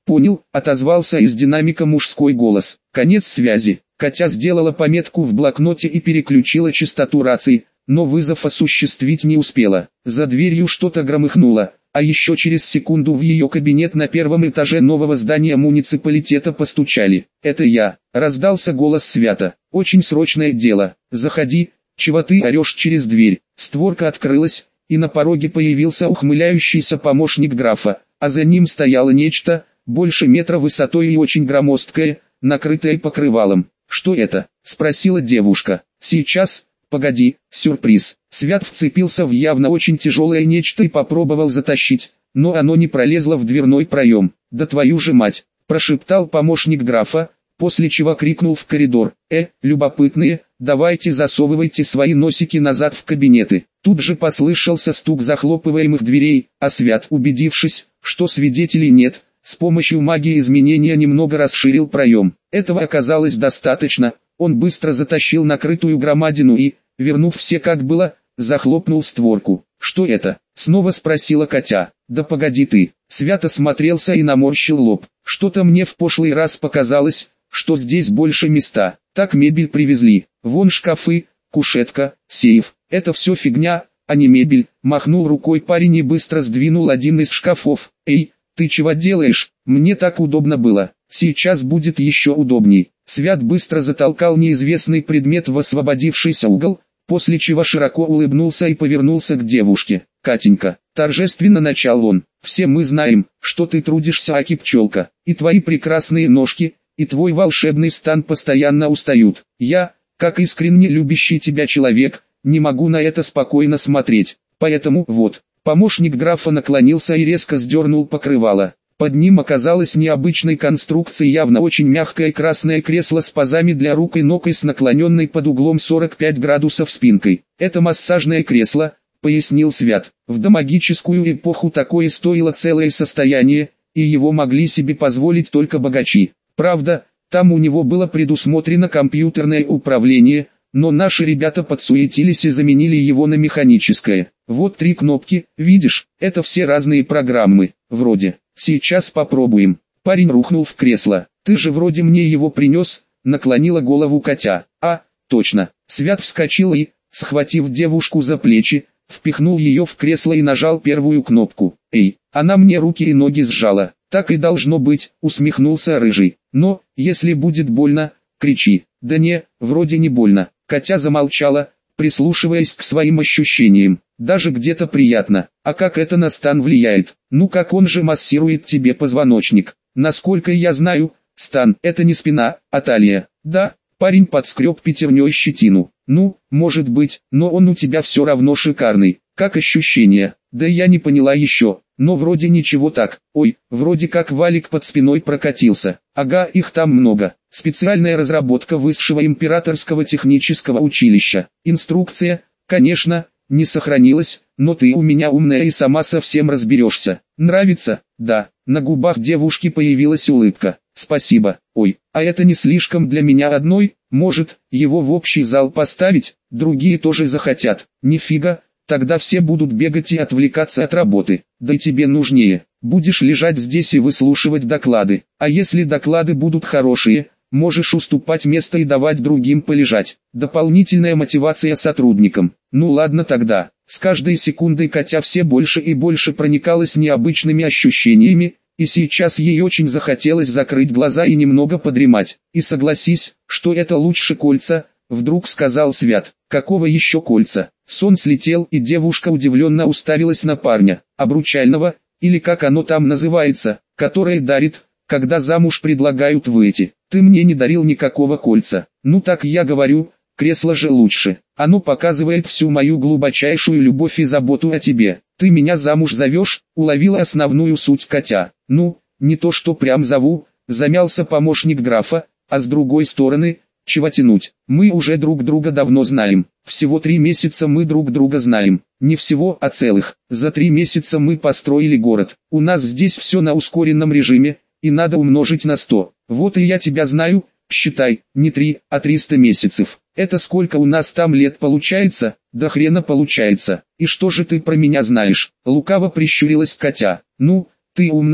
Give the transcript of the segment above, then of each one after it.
Понял, отозвался из динамика мужской голос. Конец связи. Катя сделала пометку в блокноте и переключила частоту рации, но вызов осуществить не успела. За дверью что-то громыхнуло, а еще через секунду в ее кабинет на первом этаже нового здания муниципалитета постучали. «Это я», — раздался голос Свята. «Очень срочное дело. Заходи, чего ты орешь через дверь». Створка открылась, и на пороге появился ухмыляющийся помощник графа, а за ним стояло нечто, больше метра высотой и очень громоздкое, накрытое покрывалом. «Что это?» — спросила девушка. «Сейчас, погоди, сюрприз». Свят вцепился в явно очень тяжелое нечто и попробовал затащить, но оно не пролезло в дверной проем. «Да твою же мать!» — прошептал помощник графа, после чего крикнул в коридор. Любопытные, давайте засовывайте свои носики назад в кабинеты». Тут же послышался стук захлопываемых дверей, а Свят, убедившись, что свидетелей нет, с помощью магии изменения немного расширил проем. Этого оказалось достаточно, он быстро затащил накрытую громадину и, вернув все как было, захлопнул створку. «Что это?» — снова спросила Катя. «Да погоди ты». Свят осмотрелся и наморщил лоб. «Что-то мне в прошлый раз показалось, что здесь больше места. Так мебель привезли. Вон шкафы, кушетка, сейф. Это все фигня, а не мебель». Махнул рукой парень и быстро сдвинул один из шкафов. «Эй, ты чего делаешь? Мне так удобно было. Сейчас будет еще удобней». Свят быстро затолкал неизвестный предмет в освободившийся угол, после чего широко улыбнулся и повернулся к девушке. «Катенька», — торжественно начал он, — «все мы знаем, что ты трудишься, аки пчелка, и твои прекрасные ножки, и твой волшебный стан постоянно устают. Я, как искренне любящий тебя человек, не могу на это спокойно смотреть, поэтому вот». Помощник графа наклонился и резко сдернул покрывало. Под ним оказалось необычной конструкции явно очень мягкое красное кресло с пазами для рук и ног и с наклоненной под углом 45 градусов спинкой. «Это массажное кресло», — пояснил Свят. «В домагическую эпоху такое стоило целое состояние, и его могли себе позволить только богачи. Правда, там у него было предусмотрено компьютерное управление, но наши ребята подсуетились и заменили его на механическое. Вот 3 кнопки, видишь, это все разные программы, вроде. Сейчас попробуем». Парень рухнул в кресло. «Ты же вроде мне его принес», — наклонила голову Катя. «А, точно». Свят вскочил и, схватив девушку за плечи, впихнул ее в кресло и нажал первую кнопку. «Эй, она мне руки и ноги сжала». «Так и должно быть», — усмехнулся Рыжий. «Но, если будет больно, кричи». «Да не, вроде не больно». Катя замолчала, прислушиваясь к своим ощущениям. «Даже где-то приятно. А как это на стан влияет?» «Ну как он же массирует тебе позвоночник. Насколько я знаю, стан — это не спина, а талия». «Да», — парень подскреб пятерней щетину. «Ну, может быть, но он у тебя все равно шикарный. Как ощущения?» «Да я не поняла еще, но вроде ничего так. Ой, вроде как валик под спиной прокатился. Ага, их там много. Специальная разработка Высшего императорского технического училища. Инструкция, конечно, не сохранилась, но ты у меня умная и сама совсем разберешься. Нравится?» «Да». На губах девушки появилась улыбка. «Спасибо. Ой, а это не слишком для меня одной? Может, его в общий зал поставить? Другие тоже захотят». «Нифига, тогда все будут бегать и отвлекаться от работы. Да и тебе нужнее. Будешь лежать здесь и выслушивать доклады. А если доклады будут хорошие, можешь уступать место и давать другим полежать. Дополнительная мотивация сотрудникам». «Ну ладно тогда». С каждой секундой Катя все больше и больше проникалась необычными ощущениями, и сейчас ей очень захотелось закрыть глаза и немного подремать. «И согласись, что это лучше кольца», — вдруг сказал Свят. «Какого еще кольца?» Сон слетел, и девушка удивленно уставилась на парня. «Обручального, или как оно там называется, которое дарит, когда замуж предлагают выйти. Ты мне не дарил никакого кольца». «Ну так я говорю, кресло же лучше. Оно показывает всю мою глубочайшую любовь и заботу о тебе. Ты меня замуж зовешь?» — уловила основную суть Катя. «Ну, не то что прям зову», — замялся помощник графа, «а с другой стороны, чего тянуть? Мы уже друг друга давно знаем. Всего 3 месяца мы друг друга знаем. Не всего, а целых. За 3 месяца мы построили город. У нас здесь все на ускоренном режиме, и надо умножить на 100. Вот и я тебя знаю, считай, не 3, а 300 месяцев. Это сколько у нас там лет получается? Да хрена получается. И что же ты про меня знаешь?» Лукаво прищурилась Катя. «Ну, ты умная,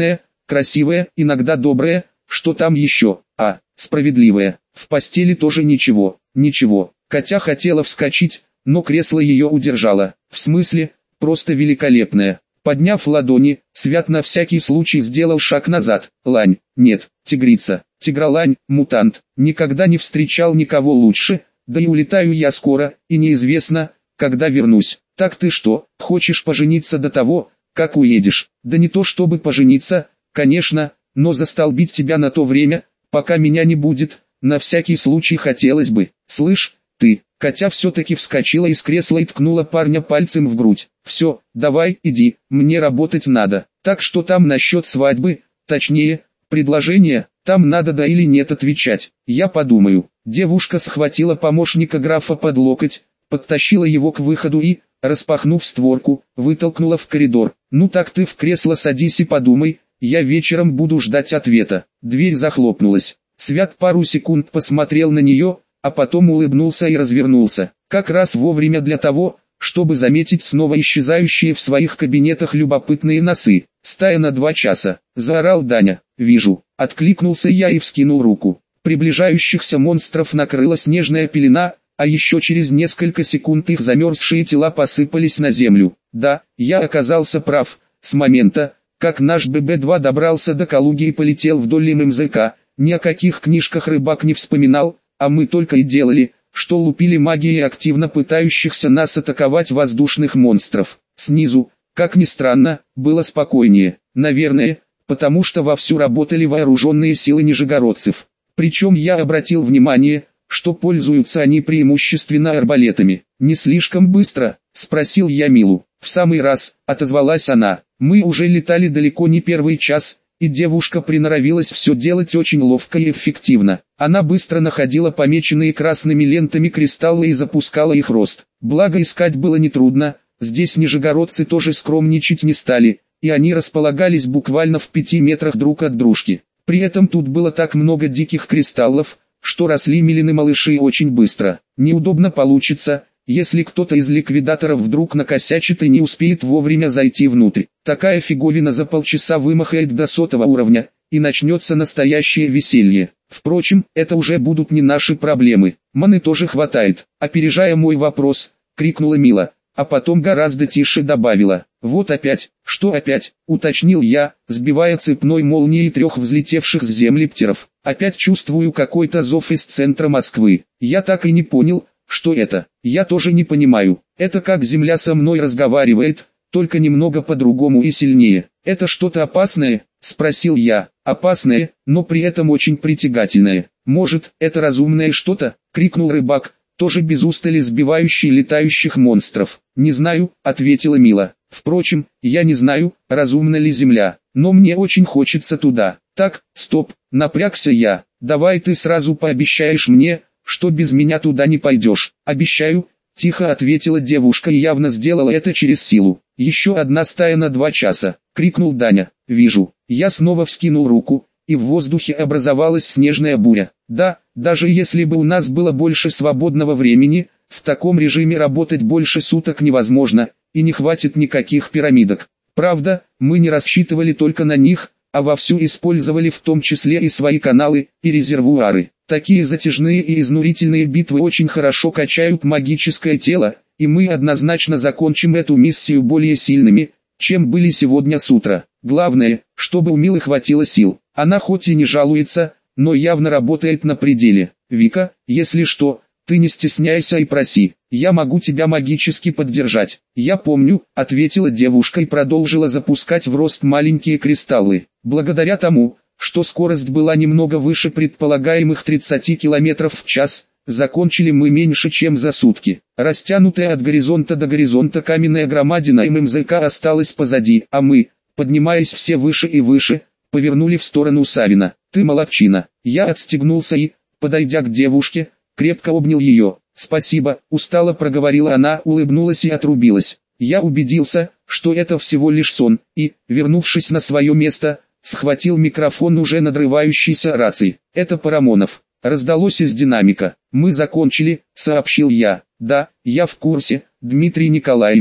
красивая, иногда добрая, что там еще, справедливая. В постели тоже ничего, ничего. Катя хотела вскочить, но кресло ее удержало. В смысле, просто великолепная. Подняв ладони, Свят на всякий случай сделал шаг назад. Лань, нет, тигрица, тигролань, мутант. Никогда не встречал никого лучше, да и улетаю я скоро, и неизвестно, когда вернусь. Так ты что, хочешь пожениться до того, как уедешь? Да не то чтобы пожениться, конечно, но застолбить тебя на то время, пока меня не будет, на всякий случай хотелось бы. Слышь, ты, Катя все-таки вскочила из кресла и ткнула парня пальцем в грудь. Все, давай, иди, мне работать надо. Так что там насчет свадьбы, точнее, предложения, там надо да или нет отвечать. Я подумаю. Девушка схватила помощника графа под локоть, подтащила его к выходу и, распахнув створку, вытолкнула в коридор. Ну так ты в кресло садись и подумай, я вечером буду ждать ответа. Дверь захлопнулась. Свят пару секунд посмотрел на нее, а потом улыбнулся и развернулся. Как раз вовремя для того, чтобы заметить снова исчезающие в своих кабинетах любопытные носы. «Стая на 2 часа», — заорал Даня. «Вижу», — откликнулся я и вскинул руку. Приближающихся монстров накрыла снежная пелена, а еще через несколько секунд их замерзшие тела посыпались на землю. Да, я оказался прав. С момента, как наш ББ-2 добрался до Калуги и полетел вдоль ММЗК, ни о каких книжках рыбак не вспоминал, а мы только и делали, что лупили магией активно пытающихся нас атаковать воздушных монстров. Снизу, как ни странно, было спокойнее. Наверное, потому что вовсю работали вооруженные силы нижегородцев. Причем я обратил внимание, что пользуются они преимущественно арбалетами. «Не слишком быстро?» – спросил я Милу. «В самый раз», – отозвалась она. «Мы уже летали далеко не первый час, и девушка приноровилась все делать очень ловко и эффективно. Она быстро находила помеченные красными лентами кристаллы и запускала их рост. Благо искать было нетрудно, здесь нижегородцы тоже скромничать не стали, и они располагались буквально в 5 метрах друг от дружки. При этом тут было так много диких кристаллов, что росли милины малыши очень быстро. Неудобно получится, если кто-то из ликвидаторов вдруг накосячит и не успеет вовремя зайти внутрь. Такая фиговина за полчаса вымахает до 100 уровня, и начнется настоящее веселье. Впрочем, это уже будут не наши проблемы. Маны тоже хватает. Опережая мой вопрос, крикнула Мила, а потом гораздо тише добавила. «Вот опять». «Что опять?» — уточнил я, сбивая цепной молнией 3 взлетевших с земли птеров. «Опять чувствую какой-то зов из центра Москвы. Я так и не понял, что это. Я тоже не понимаю. Это как Земля со мной разговаривает, только немного по-другому и сильнее. Это что-то опасное?» — спросил я. «Опасное, но при этом очень притягательное. Может, это разумное что-то?» — крикнул рыбак, тоже без устали сбивающий летающих монстров. «Не знаю», — ответила Мила. «Впрочем, я не знаю, разумна ли Земля, но мне очень хочется туда». «Так, стоп», — напрягся я. «Давай ты сразу пообещаешь мне, что без меня туда не пойдешь». «Обещаю», — тихо ответила девушка и явно сделала это через силу. «Еще одна стая на 2 часа», — крикнул Даня. «Вижу». Я снова вскинул руку, и в воздухе образовалась снежная буря. Да, даже если бы у нас было больше свободного времени, в таком режиме работать больше суток невозможно, и не хватит никаких пирамидок. Правда, мы не рассчитывали только на них, а вовсю использовали в том числе и свои каналы, и резервуары. Такие затяжные и изнурительные битвы очень хорошо качают магическое тело, и мы однозначно закончим эту миссию более сильными, чем были сегодня с утра. Главное, чтобы у Милы хватило сил. Она хоть и не жалуется, но явно работает на пределе. «Вика, если что, ты не стесняйся и проси, я могу тебя магически поддержать». «Я помню», — ответила девушка и продолжила запускать в рост маленькие кристаллы. Благодаря тому, что скорость была немного выше предполагаемых 30 км в час, закончили мы меньше чем за сутки. Растянутая от горизонта до горизонта каменная громадина ММЗК осталась позади, а мы, поднимаясь все выше и выше, повернули в сторону Савина. «Ты молодчина». Я отстегнулся и, подойдя к девушке, крепко обнял ее. «Спасибо», — устало проговорила она, улыбнулась и отрубилась. Я убедился, что это всего лишь сон, и, вернувшись на свое место, схватил микрофон уже надрывающейся рации. «Это Парамонов», — раздалось из динамика. «Мы закончили», — сообщил я. «Да, я в курсе, Дмитрий Николаевич»,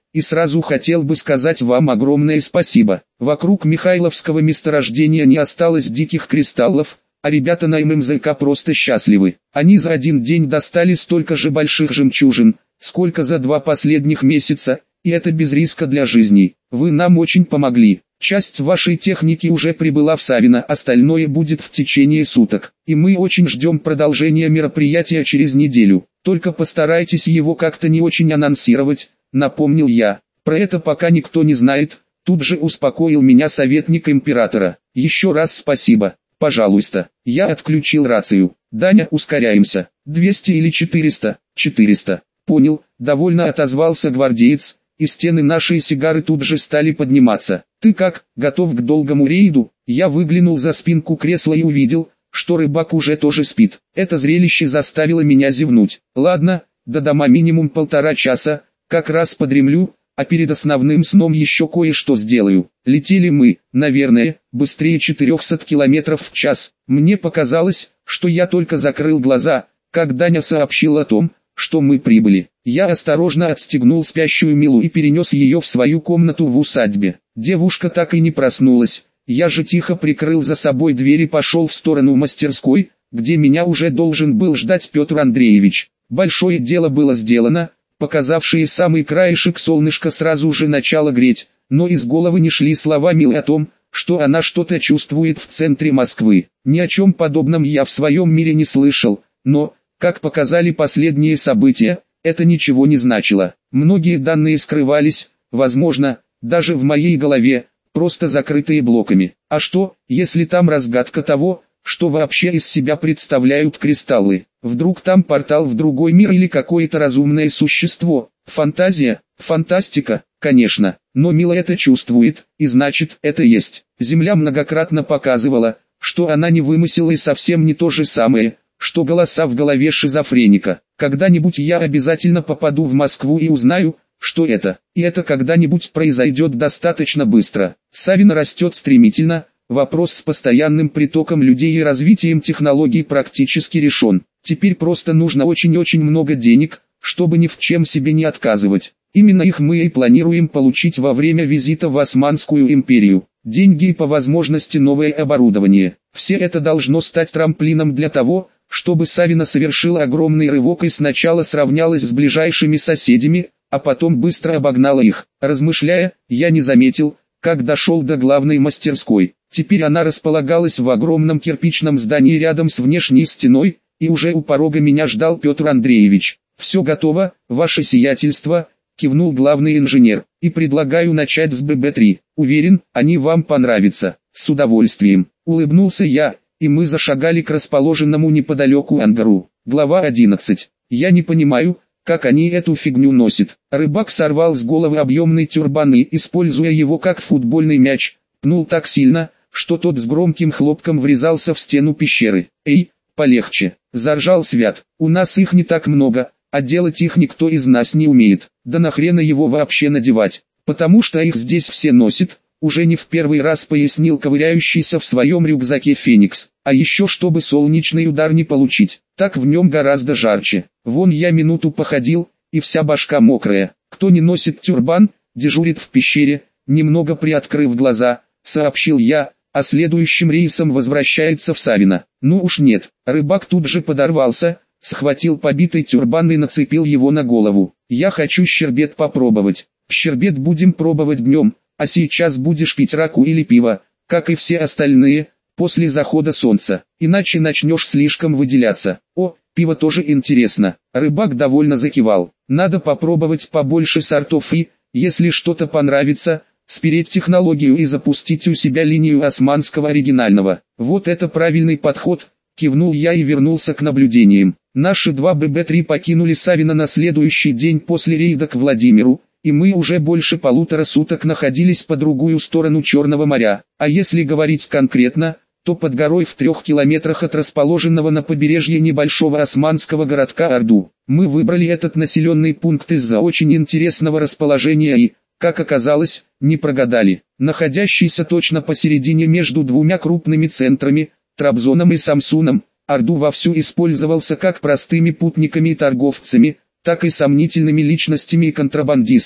и сразу хотел бы сказать вам огромное спасибо. Вокруг Михайловского месторождения не осталось диких кристаллов, а ребята на ММЗК просто счастливы. Они за один день достали столько же больших жемчужин, сколько за 2 последних месяца, и это без риска для жизни. Вы нам очень помогли. Часть вашей техники уже прибыла в Савино, остальное будет в течение суток. И мы очень ждем продолжения мероприятия через неделю. Только постарайтесь его как-то не очень анонсировать, напомнил я. Про это пока никто не знает, тут же успокоил меня советник императора. Еще раз спасибо, пожалуйста. Я отключил рацию. Даня, ускоряемся. 200 или 400? 400. Понял, довольно отозвался гвардеец, и стены нашей сигары тут же стали подниматься. Ты как, готов к долгому рейду? Я выглянул за спинку кресла и увидел, что рыбак уже тоже спит. Это зрелище заставило меня зевнуть. Ладно, до дома минимум 1,5 часа, как раз подремлю, а перед основным сном еще кое-что сделаю. Летели мы, наверное, быстрее 400 км в час. Мне показалось, что я только закрыл глаза, как Даня сообщил о том, что мы прибыли. Я осторожно отстегнул спящую Милу и перенес ее в свою комнату в усадьбе. Девушка так и не проснулась. Я же тихо прикрыл за собой дверь и пошел в сторону мастерской, где меня уже должен был ждать Петр Андреевич. Большое дело было сделано, показавшее самый краешек солнышко сразу же начало греть, но из головы не шли слова Милы о том, что она что-то чувствует в центре Москвы. Ни о чем подобном я в своем мире не слышал, но, как показали последние события, это ничего не значило. Многие данные скрывались, возможно, даже в моей голове, просто закрытые блоками. А что, если там разгадка того, что вообще из себя представляют кристаллы? Вдруг там портал в другой мир или какое-то разумное существо? Фантазия, фантастика, конечно, но Мила это чувствует, и значит, это есть. Земля многократно показывала, что она не вымысела и совсем не то же самое, что голоса в голове шизофреника. Когда-нибудь я обязательно попаду в Москву и узнаю, что это. И это когда-нибудь произойдет достаточно быстро. Савино растет стремительно, вопрос с постоянным притоком людей и развитием технологий практически решен. Теперь просто нужно очень-очень много денег, чтобы ни в чем себе не отказывать. Именно их мы и планируем получить во время визита в Османскую империю. Деньги и по возможности новое оборудование. Все это должно стать трамплином для того, чтобы Савино совершила огромный рывок и сначала сравнялась с ближайшими соседями, а потом быстро обогнала их. Размышляя, я не заметил, как дошел до главной мастерской. Теперь она располагалась в огромном кирпичном здании рядом с внешней стеной, и уже у порога меня ждал Петр Андреевич. «Все готово, ваше сиятельство», — кивнул главный инженер, — «и предлагаю начать с ББ-3. Уверен, они вам понравятся». «С удовольствием», — улыбнулся я, и мы зашагали к расположенному неподалеку ангару. Глава 11. Я не понимаю, как они эту фигню носят. Рыбак сорвал с головы объемный тюрбан и, используя его как футбольный мяч, пнул так сильно, что тот с громким хлопком врезался в стену пещеры. «Эй, полегче», — заржал Свят, — «у нас их не так много, а делать их никто из нас не умеет. Да нахрена его вообще надевать, потому что их здесь все носят», уже не в первый раз пояснил ковыряющийся в своем рюкзаке Феникс. «А еще чтобы солнечный удар не получить, так в нем гораздо жарче. Вон я минуту походил, и вся башка мокрая. Кто не носит тюрбан, дежурит в пещере», немного приоткрыв глаза, сообщил я, а следующим рейсом возвращается в Савино. Ну уж нет. Рыбак тут же подорвался, схватил побитый тюрбан и нацепил его на голову. «Я хочу щербет попробовать». «Щербет будем пробовать днем, а сейчас будешь пить раку или пиво, как и все остальные, после захода солнца, иначе начнешь слишком выделяться». «О, пиво тоже интересно». Рыбак довольно закивал. «Надо попробовать побольше сортов и, если что-то понравится, спереть технологию и запустить у себя линию османского оригинального». «Вот это правильный подход», кивнул я и вернулся к наблюдениям. Наши 2 ББ-3 покинули Савино на следующий день после рейда к Владимиру, и мы уже больше 1,5 суток находились по другую сторону Черного моря. А если говорить конкретно, то под горой в 3 километрах от расположенного на побережье небольшого османского городка Орду. Мы выбрали этот населенный пункт из-за очень интересного расположения и, как оказалось, не прогадали. Находящийся точно посередине между 2 крупными центрами, Трабзоном и Самсуном, Орду вовсю использовался как простыми путниками и торговцами, так и сомнительными личностями и контрабандистами.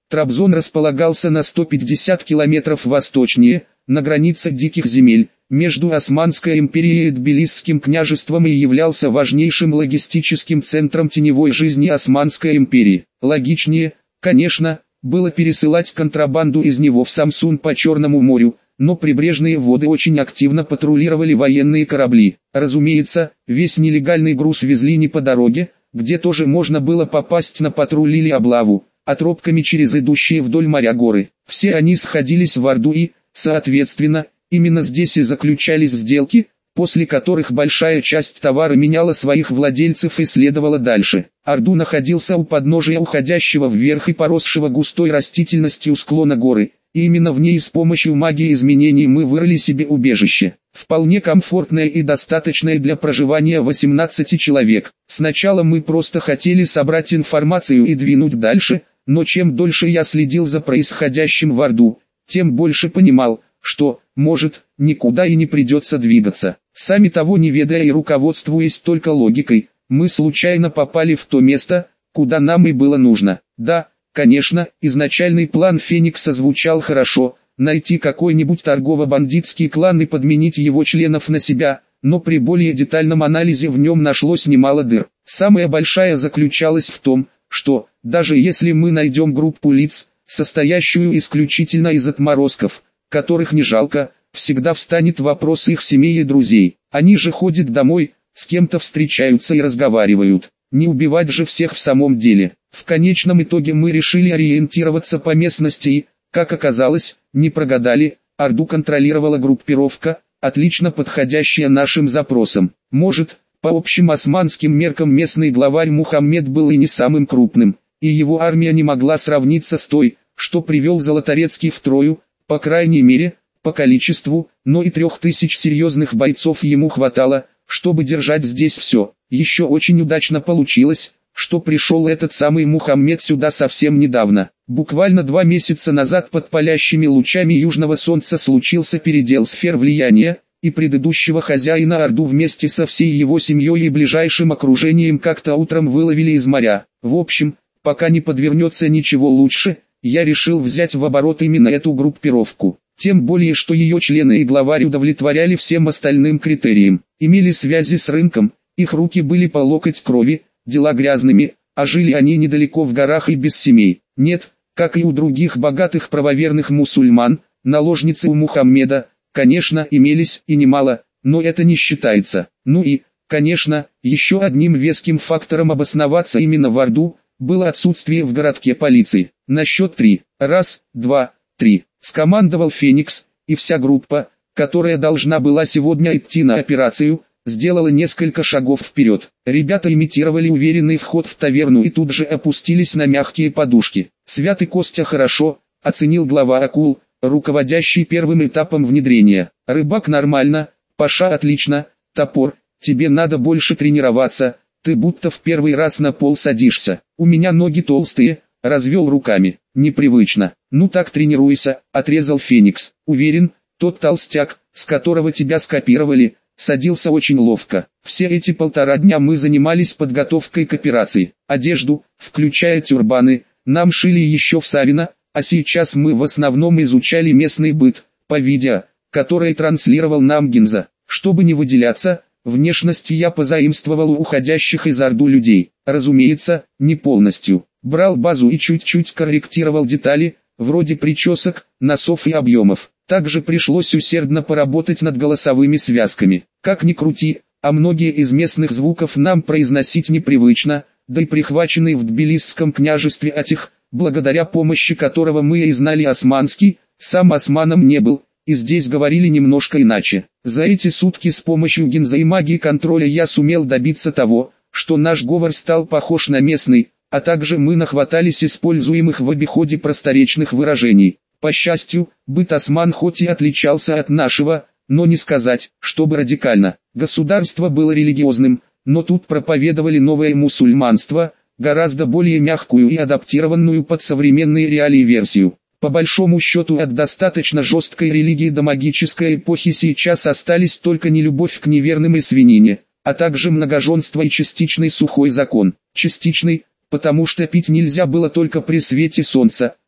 Трабзон располагался на 150 километров восточнее, на границе диких земель, между Османской империей и Тбилисским княжеством и являлся важнейшим логистическим центром теневой жизни Османской империи. Логичнее, конечно, было пересылать контрабанду из него в Самсун по Черному морю, но прибрежные воды очень активно патрулировали военные корабли. Разумеется, весь нелегальный груз везли не по дороге, где тоже можно было попасть на патруль или облаву, а тропками через идущие вдоль моря горы. Все они сходились в Орду и, соответственно, именно здесь и заключались сделки, после которых большая часть товара меняла своих владельцев и следовала дальше. Орду находился у подножия уходящего вверх и поросшего густой растительностью склона горы, и именно в ней с помощью магии изменений мы вырыли себе убежище. Вполне комфортное и достаточное для проживания 18 человек. Сначала мы просто хотели собрать информацию и двинуть дальше, но чем дольше я следил за происходящим в Орду, тем больше понимал, что, может, никуда и не придется двигаться. Сами того не ведая и руководствуясь только логикой, мы случайно попали в то место, куда нам и было нужно. Да, конечно, изначальный план Феникса звучал хорошо, найти какой-нибудь торгово-бандитский клан и подменить его членов на себя, но при более детальном анализе в нем нашлось немало дыр. Самая большая заключалась в том, что, даже если мы найдем группу лиц, состоящую исключительно из отморозков, которых не жалко, всегда встанет вопрос их семей и друзей. Они же ходят домой, с кем-то встречаются и разговаривают. Не убивать же всех в самом деле. В конечном итоге мы решили ориентироваться по местности и, как оказалось, не прогадали. Орду контролировала группировка, отлично подходящая нашим запросам. Может, по общим османским меркам местный главарь Мухаммед был и не самым крупным, и его армия не могла сравниться с той, что привел Золоторецкий в Трою, по крайней мере, по количеству, но и 3000 серьезных бойцов ему хватало, чтобы держать здесь все. Еще очень удачно получилось, что пришел этот самый Мухаммед сюда совсем недавно. Буквально 2 месяца назад под палящими лучами южного солнца случился передел сфер влияния, и предыдущего хозяина Орду вместе со всей его семьей и ближайшим окружением как-то утром выловили из моря. В общем, пока не подвернется ничего лучше, я решил взять в оборот именно эту группировку. Тем более, что ее члены и главарь удовлетворяли всем остальным критериям. Имели связи с рынком, их руки были по локоть крови, дела грязными, а жили они недалеко в горах и без семей. Нет, как и у других богатых правоверных мусульман, наложницы у Мухаммеда, конечно, имелись и немало, но это не считается. Ну и, конечно, еще одним веским фактором обосноваться именно в Орду, было отсутствие в городке полиции. На счет 3. Раз, два, три. Скомандовал Феникс, и вся группа, которая должна была сегодня идти на операцию, сделала несколько шагов вперед. Ребята имитировали уверенный вход в таверну и тут же опустились на мягкие подушки. Святый Костя хорошо, оценил глава акул, руководящий первым этапом внедрения. Рыбак нормально, Паша отлично, Топор, тебе надо больше тренироваться, ты будто в первый раз на пол садишься. У меня ноги толстые, развел руками, непривычно. Ну так тренируйся, отрезал Феникс. Уверен, тот толстяк, с которого тебя скопировали, садился очень ловко. Все эти 1,5 дня мы занимались подготовкой к операции. Одежду, включая тюрбаны, нам шили еще в Савино, а сейчас мы в основном изучали местный быт, по видео, которое транслировал нам Гинза. Чтобы не выделяться, внешность я позаимствовал у уходящих из Орду людей. Разумеется, не полностью. Брал базу и чуть-чуть корректировал детали, вроде причесок, носов и объемов. Также пришлось усердно поработать над голосовыми связками. Как ни крути, а многие из местных звуков нам произносить непривычно, да и прихваченный в Тбилисском княжестве Атих, благодаря помощи которого мы и знали османский, сам османом не был, и здесь говорили немножко иначе. За эти сутки с помощью гинза и магии контроля я сумел добиться того, что наш говор стал похож на местный, а также мы нахватались используемых в обиходе просторечных выражений. По счастью, быт осман хоть и отличался от нашего, но не сказать, чтобы радикально. Государство было религиозным, но тут проповедовали новое мусульманство, гораздо более мягкую и адаптированную под современные реалии версию. По большому счету от достаточно жесткой религии до магической эпохи сейчас остались только нелюбовь к неверным и свинине, а также многоженство и частичный сухой закон. Частичный, потому что пить нельзя было только при свете солнца,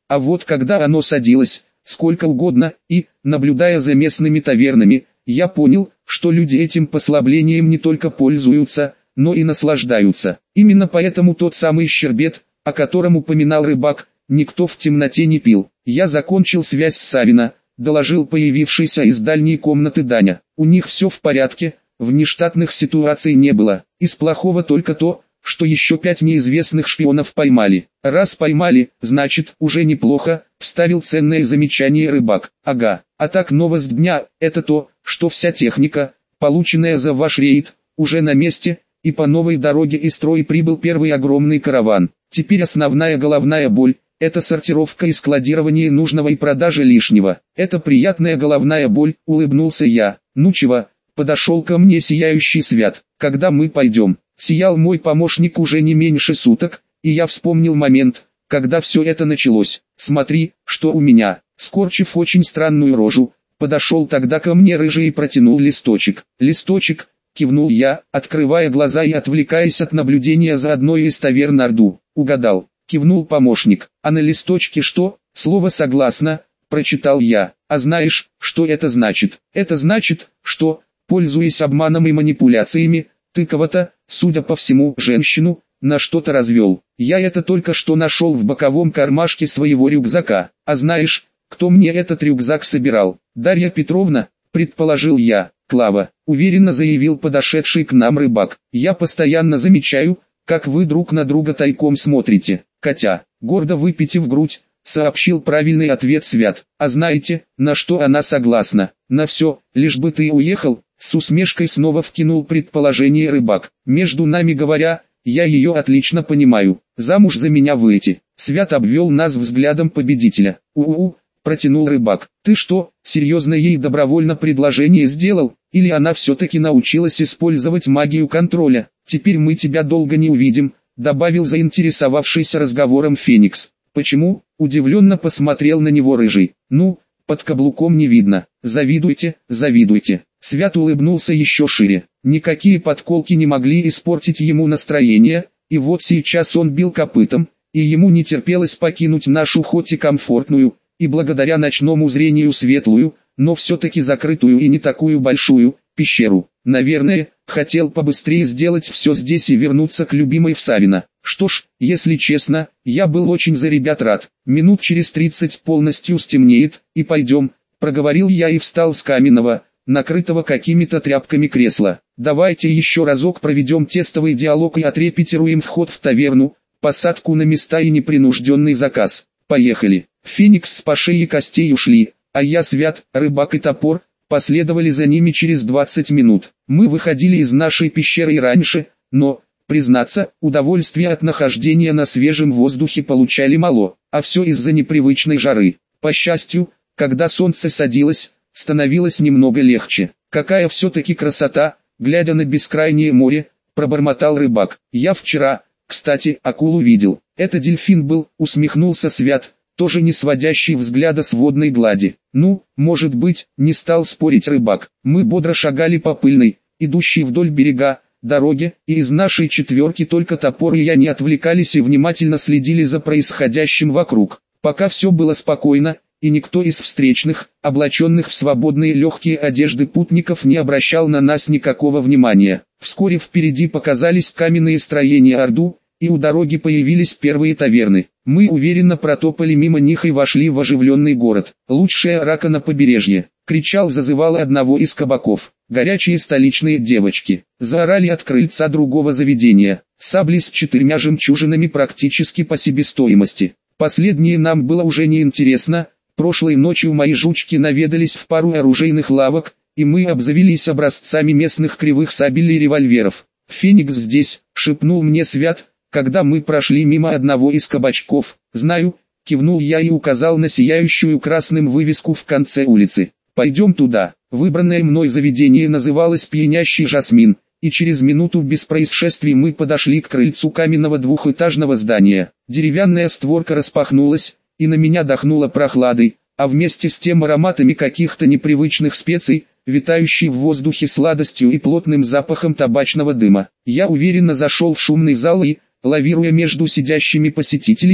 А вот когда оно садилось, сколько угодно, и, наблюдая за местными тавернами, я понял, что люди этим послаблением не только пользуются, но и наслаждаются. Именно поэтому тот самый щербет, о котором упоминал рыбак, никто в темноте не пил. Я закончил связь с Савино, доложил появившийся из дальней комнаты Даня. У них все в порядке, внештатных ситуаций не было. Из плохого только то, что еще 5 неизвестных шпионов поймали. Раз поймали, значит, уже неплохо, вставил ценное замечание рыбак. Ага, а так новость дня, это то, что вся техника, полученная за ваш рейд, уже на месте, и по новой дороге из строя прибыл первый огромный караван. Теперь основная головная боль – это сортировка и складирование нужного и продажа лишнего. Это приятная головная боль, улыбнулся я. Ну чего, подошел ко мне сияющий Свят. Когда мы пойдем? Сиял мой помощник уже не меньше суток, и я вспомнил момент, когда все это началось. Смотри, что у меня. Скорчив очень странную рожу, подошел тогда ко мне рыжий и протянул листочек. Листочек, кивнул я, открывая глаза и отвлекаясь от наблюдения за одной из таверн Орду. Угадал, кивнул помощник. А на листочке что? Слово «согласно», прочитал я. А знаешь, что это значит? Это значит, что, пользуясь обманом и манипуляциями, ты кого-то, судя по всему, женщину, на что-то развел. Я это только что нашел в боковом кармашке своего рюкзака. А знаешь, кто мне этот рюкзак собирал? Дарья Петровна, предположил я. Клава, уверенно заявил подошедший к нам рыбак. Я постоянно замечаю, как вы друг на друга тайком смотрите. Котя, гордо выпитив грудь, сообщил правильный ответ Свят. А знаете, на что она согласна? На все, лишь бы ты уехал. С усмешкой снова вкинул предположение рыбак. Между нами говоря, я ее отлично понимаю. Замуж за меня выйти. Свят обвел нас взглядом победителя. У-у-у, протянул рыбак. Ты что, серьезно ей добровольно предложение сделал? Или она все-таки научилась использовать магию контроля? Теперь мы тебя долго не увидим, добавил заинтересовавшийся разговором Феникс. Почему? Удивленно посмотрел на него рыжий. Ну, под каблуком не видно. Завидуйте, завидуйте. Свят улыбнулся еще шире. Никакие подколки не могли испортить ему настроение, и вот сейчас он бил копытом, и ему не терпелось покинуть нашу хоть и комфортную, и благодаря ночному зрению светлую, но все-таки закрытую и не такую большую, пещеру. Наверное, хотел побыстрее сделать все здесь и вернуться к любимой в Савино. Что ж, если честно, я был очень за ребят рад. Минут через 30 полностью стемнеет, и пойдем, проговорил я и встал с каменного, накрытого какими-то тряпками кресла. Давайте еще разок проведем тестовый диалог и отрепетируем вход в таверну, посадку на места и непринужденный заказ. Поехали. Феникс с Пашей и Костей ушли, а я, Свят, Рыбак и Топор, последовали за ними через 20 минут. Мы выходили из нашей пещеры и раньше, но, признаться, удовольствия от нахождения на свежем воздухе получали мало, а все из-за непривычной жары. По счастью, когда солнце садилось, становилось немного легче. Какая все-таки красота, глядя на бескрайнее море, пробормотал рыбак. Я вчера, кстати, акулу видел. Это дельфин был, усмехнулся Свят, тоже не сводящий взгляда с водной глади. Ну, может быть, не стал спорить рыбак. Мы бодро шагали по пыльной, идущей вдоль берега, дороге, и из нашей четверки только Топор и я не отвлекались и внимательно следили за происходящим вокруг. Пока все было спокойно, и никто из встречных, облаченных в свободные легкие одежды путников не обращал на нас никакого внимания. Вскоре впереди показались каменные строения Орду, и у дороги появились первые таверны. Мы уверенно протопали мимо них и вошли в оживленный город. «Лучшая рака на побережье!» — кричал зазывал одного из кабаков. Горячие столичные девочки заорали от крыльца другого заведения. Сабли с 4 жемчужинами практически по себестоимости. Последнее нам было уже не интересно. Прошлой ночью мои жучки наведались в пару оружейных лавок, и мы обзавелись образцами местных кривых сабель и револьверов. «Феникс здесь», — шепнул мне Свят, когда мы прошли мимо одного из кабачков. «Знаю», — кивнул я и указал на сияющую красным вывеску в конце улицы. «Пойдем туда». Выбранное мной заведение называлось «Пьянящий Жасмин», и через минуту без происшествий мы подошли к крыльцу каменного двухэтажного здания. Деревянная створка распахнулась, и на меня дохнуло прохладой, а вместе с тем ароматами каких-то непривычных специй, витающей в воздухе сладостью и плотным запахом табачного дыма. Я уверенно зашел в шумный зал и, лавируя между сидящими посетителями,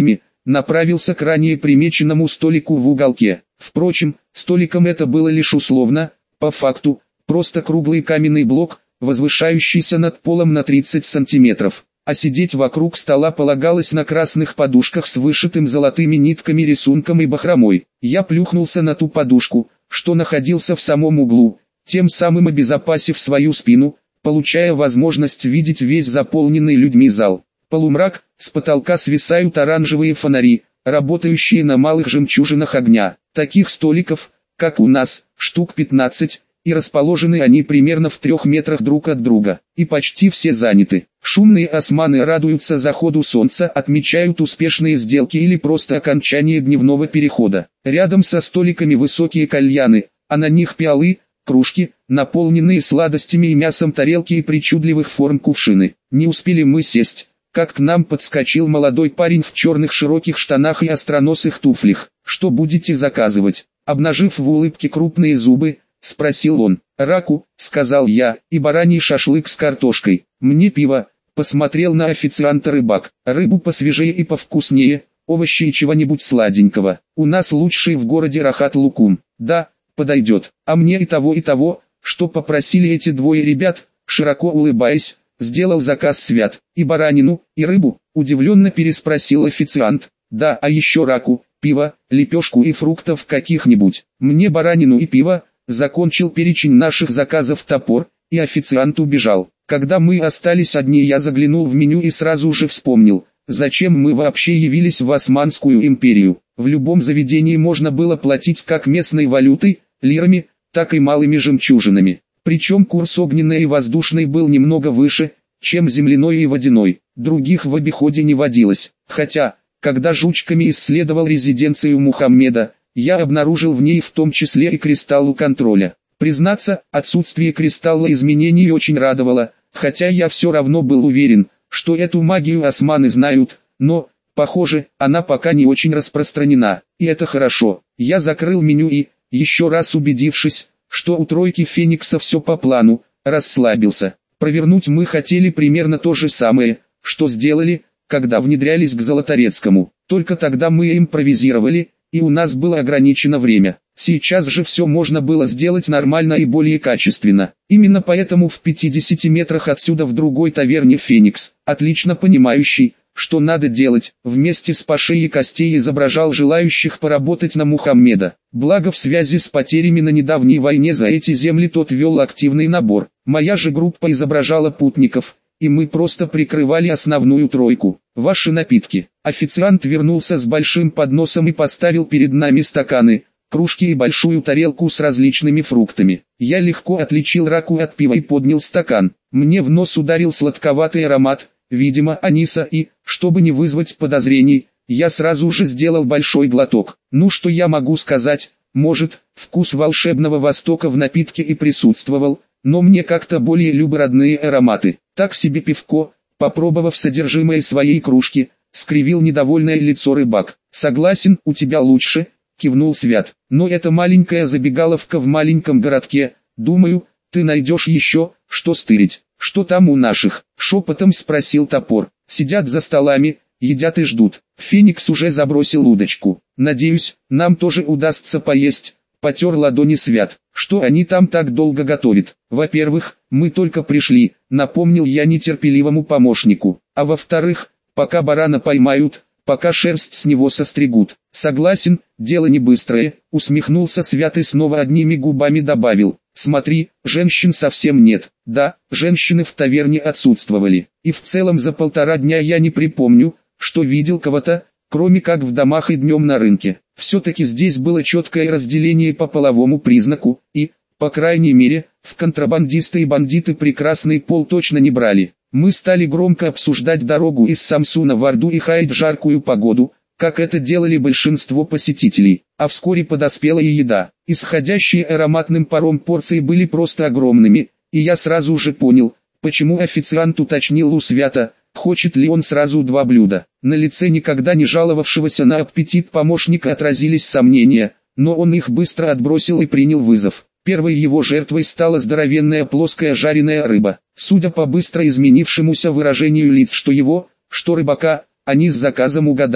направился к ранее примеченному столику в уголке. Впрочем, столиком это было лишь условно, по факту, просто круглый каменный блок, возвышающийся над полом на 30 сантиметров. А сидеть вокруг стола полагалось на красных подушках с вышитым золотыми нитками рисунком и бахромой. Я плюхнулся на ту подушку, что находился в самом углу, тем самым обезопасив свою спину, получая возможность видеть весь заполненный людьми зал. Полумрак, с потолка свисают оранжевые фонари, работающие на малых жемчужинах огня. Таких столиков, как у нас, штук 15, и расположены они примерно в 3 метрах друг от друга, и почти все заняты. Шумные османы радуются заходу солнца, отмечают успешные сделки или просто окончание дневного перехода. Рядом со столиками высокие кальяны, а на них пиалы, кружки, наполненные сладостями и мясом тарелки и причудливых форм кувшины. Не успели мы сесть, как к нам подскочил молодой парень в черных широких штанах и остроносых туфлях. «Что будете заказывать?» Обнажив в улыбке крупные зубы, спросил он. «Раку», — сказал я, — «и бараний шашлык с картошкой». «Мне пиво», — посмотрел на официанта рыбак. «Рыбу посвежее и повкуснее, овощи и чего-нибудь сладенького. У нас лучший в городе рахат-лукум». «Да, подойдет. А мне и того, что попросили эти двое ребят», широко улыбаясь, сделал заказ Свят. «И баранину, и рыбу?» Удивленно переспросил официант. «Да, а еще раку, пиво, лепешку и фруктов каких-нибудь». «Мне баранину и пиво», закончил перечень наших заказов топор, и официант убежал. Когда мы остались одни, я заглянул в меню и сразу же вспомнил, зачем мы вообще явились в Османскую империю. В любом заведении можно было платить как местной валютой, лирами, так и малыми жемчужинами. Причем курс огненной и воздушной был немного выше, чем земляной и водяной. Других в обиходе не водилось. Хотя, когда жучками исследовал резиденцию Мухаммеда, я обнаружил в ней в том числе и кристаллу контроля. Признаться, отсутствие кристалла изменений очень радовало, хотя я все равно был уверен, что эту магию османы знают, но, похоже, она пока не очень распространена, и это хорошо. Я закрыл меню и, еще раз убедившись, что у тройки Феникса все по плану, расслабился. Провернуть мы хотели примерно то же самое, что сделали, когда внедрялись к Золоторецкому. Только тогда мы импровизировали, и у нас было ограничено время. Сейчас же все можно было сделать нормально и более качественно. Именно поэтому в 50 метрах отсюда в другой таверне Феникс, отлично понимающий, что надо делать, вместе с Пашей и Костей изображал желающих поработать на Мухаммеда. Благо в связи с потерями на недавней войне за эти земли тот вел активный набор. Моя же группа изображала путников, и мы просто прикрывали основную тройку. «Ваши напитки». Официант вернулся с большим подносом и поставил перед нами стаканы, кружки и большую тарелку с различными фруктами. Я легко отличил раку от пива и поднял стакан. Мне в нос ударил сладковатый аромат, видимо аниса, и, чтобы не вызвать подозрений, я сразу же сделал большой глоток. Ну что я могу сказать, может, вкус волшебного Востока в напитке и присутствовал, но мне как-то более любы родные ароматы. Так себе пивко, попробовав содержимое своей кружки, скривил недовольное лицо рыбак. «Согласен, у тебя лучше», — кивнул Свят. «Но это маленькая забегаловка в маленьком городке, думаю, ты найдешь еще, что стырить». «Что там у наших?» — шепотом спросил Топор. «Сидят за столами, едят и ждут». Феникс уже забросил удочку. «Надеюсь, нам тоже удастся поесть», — потер ладони Свят. «Что они там так долго готовят?» «Во-первых, мы только пришли», — напомнил я нетерпеливому помощнику. «А во-вторых, пока барана поймают, пока шерсть с него состригут». «Согласен, дело не быстрое», — усмехнулся Свят и снова одними губами добавил. «Смотри, женщин совсем нет». Да, женщины в таверне отсутствовали. И в целом за 1,5 дня я не припомню, что видел кого-то, кроме как в домах и днем на рынке. Все-таки здесь было четкое разделение по половому признаку, и, по крайней мере, в контрабандисты и бандиты прекрасный пол точно не брали. Мы стали громко обсуждать дорогу из Самсуна в Орду и хаять жаркую погоду, как это делали большинство посетителей. А вскоре подоспела и еда. Исходящие ароматным паром порции были просто огромными, и я сразу же понял, почему официант уточнил у Свята, хочет ли он сразу 2 блюда. На лице никогда не жаловавшегося на аппетит помощника отразились сомнения, но он их быстро отбросил и принял вызов. Первой его жертвой стала здоровенная плоская жареная рыба. Судя по быстро изменившемуся выражению лиц, что его, что рыбака, они с заказом угадали.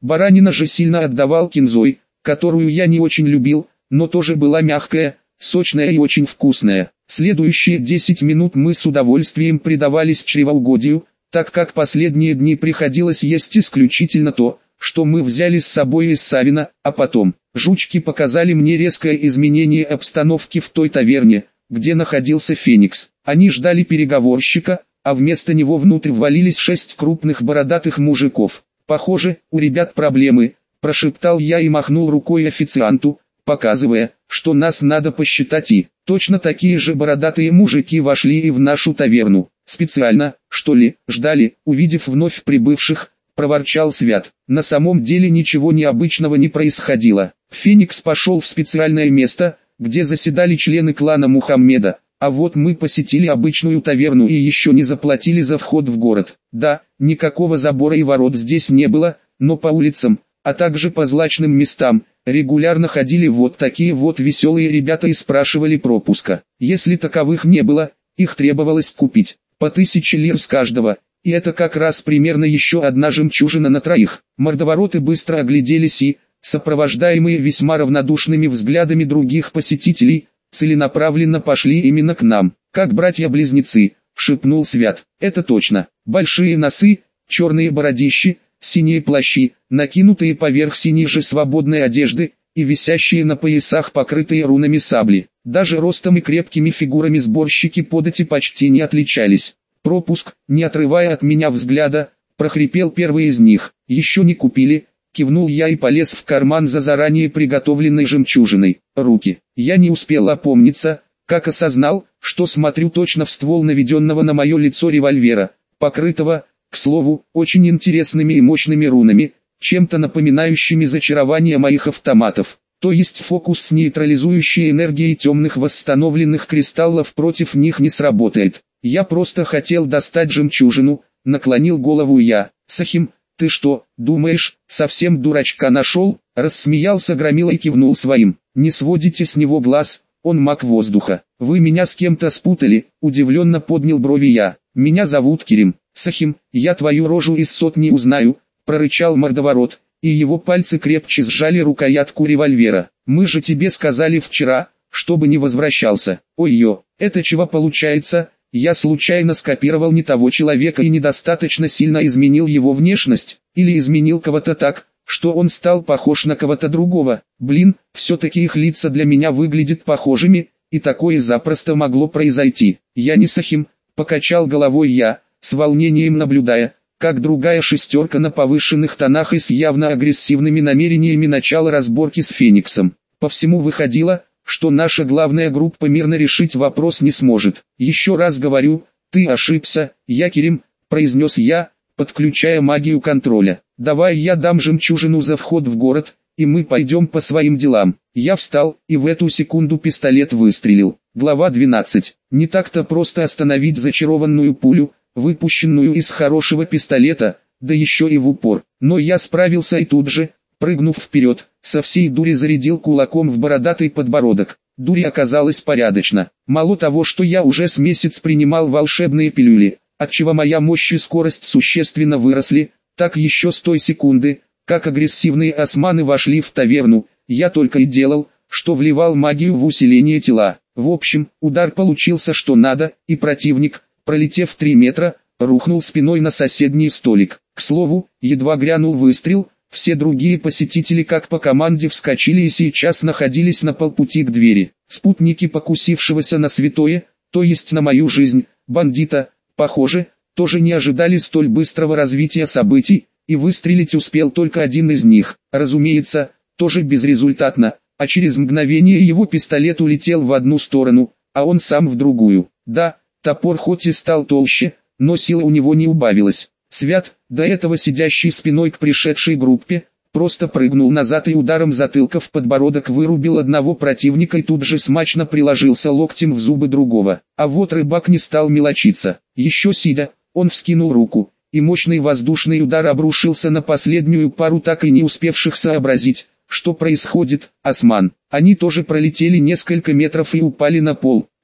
Баранина же сильно отдавал кинзой, которую я не очень любил, но тоже была мягкая, сочная и очень вкусная. Следующие 10 минут мы с удовольствием предавались чревоугодию, так как последние дни приходилось есть исключительно то, что мы взяли с собой из Савина, а потом жучки показали мне резкое изменение обстановки в той таверне, где находился Феникс. Они ждали переговорщика, а вместо него внутрь ввалились 6 крупных бородатых мужиков. «Похоже, у ребят проблемы», – прошептал я и махнул рукой официанту, показывая, что нас надо посчитать, и точно такие же бородатые мужики вошли и в нашу таверну. «Специально, что ли, ждали?» Увидев вновь прибывших, проворчал Свят. На самом деле ничего необычного не происходило. Феникс пошел в специальное место, где заседали члены клана Мухаммеда, а вот мы посетили обычную таверну и еще не заплатили за вход в город. Да, никакого забора и ворот здесь не было, но по улицам, а также по злачным местам, регулярно ходили вот такие вот веселые ребята и спрашивали пропуска. Если таковых не было, их требовалось купить, по 1000 лир с каждого, и это как раз примерно еще одна жемчужина на троих. Мордовороты быстро огляделись и, сопровождаемые весьма равнодушными взглядами других посетителей, целенаправленно пошли именно к нам. «Как братья-близнецы», — шепнул Свят. «Это точно. Большие носы, черные бородищи, синие плащи, накинутые поверх синей же свободной одежды, и висящие на поясах покрытые рунами сабли. Даже ростом и крепкими фигурами сборщики подати почти не отличались. Пропуск, не отрывая от меня взгляда, прохрипел первый из них. «Еще не купили», — кивнул я и полез в карман за заранее приготовленной жемчужиной. Руки. Я не успел опомниться, как осознал, что смотрю точно в ствол наведенного на мое лицо револьвера, покрытого, к слову, очень интересными и мощными рунами, чем-то напоминающими зачарование моих автоматов. То есть фокус с нейтрализующей энергией темных восстановленных кристаллов против них не сработает. «Я просто хотел достать жемчужину», — наклонил голову я. «Сахим, ты что, думаешь, совсем дурачка нашел?» — рассмеялся Громила и кивнул своим. «Не сводите с него глаз, он маг воздуха. Вы меня с кем-то спутали?» — удивленно поднял брови я. «Меня зовут Керим». «Сахим, я твою рожу из сотни узнаю», — прорычал мордоворот, и его пальцы крепче сжали рукоятку револьвера. «Мы же тебе сказали вчера, чтобы не возвращался». «Ой-ё, это чего получается?» Я случайно скопировал не того человека и недостаточно сильно изменил его внешность, или изменил кого-то так, что он стал похож на кого-то другого. Блин, все-таки их лица для меня выглядят похожими, и такое запросто могло произойти. «Я не Сахим», — покачал головой я, с волнением наблюдая, как другая шестерка на повышенных тонах и с явно агрессивными намерениями начала разборки с Фениксом. По всему выходило, что наша главная группа мирно решить вопрос не сможет. «Еще раз говорю, ты ошибся, я Керим», — произнес я, подключая магию контроля. «Давай я дам жемчужину за вход в город, и мы пойдем по своим делам». Я встал, и в эту секунду пистолет выстрелил. Глава 12. Не так-то просто остановить зачарованную пулю, выпущенную из хорошего пистолета, да еще и в упор. Но я справился и тут же, прыгнув вперед, со всей дури зарядил кулаком в бородатый подбородок. Дури оказалось порядочно. Мало того, что я уже с месяц принимал волшебные пилюли, отчего моя мощь и скорость существенно выросли, так еще с той секунды, как агрессивные османы вошли в таверну, я только и делал, что вливал магию в усиление тела. В общем, удар получился что надо, и противник, пролетев 3 метра, рухнул спиной на соседний столик. К слову, едва грянул выстрел, все другие посетители как по команде вскочили и сейчас находились на полпути к двери. Спутники покусившегося на святое, то есть на мою жизнь, бандита, похоже, тоже не ожидали столь быстрого развития событий, и выстрелить успел только один из них. Разумеется, тоже безрезультатно, а через мгновение его пистолет улетел в одну сторону, а он сам в другую. Да, топор хоть и стал толще, но сила у него не убавилась. Свят, до этого сидящий спиной к пришедшей группе, просто прыгнул назад и ударом затылка в подбородок вырубил одного противника и тут же смачно приложился локтем в зубы другого. А вот рыбак не стал мелочиться. Еще сидя, он вскинул руку, и мощный воздушный удар обрушился на последнюю пару так и не успевших сообразить, что происходит, осман. Они тоже пролетели несколько метров и упали на пол.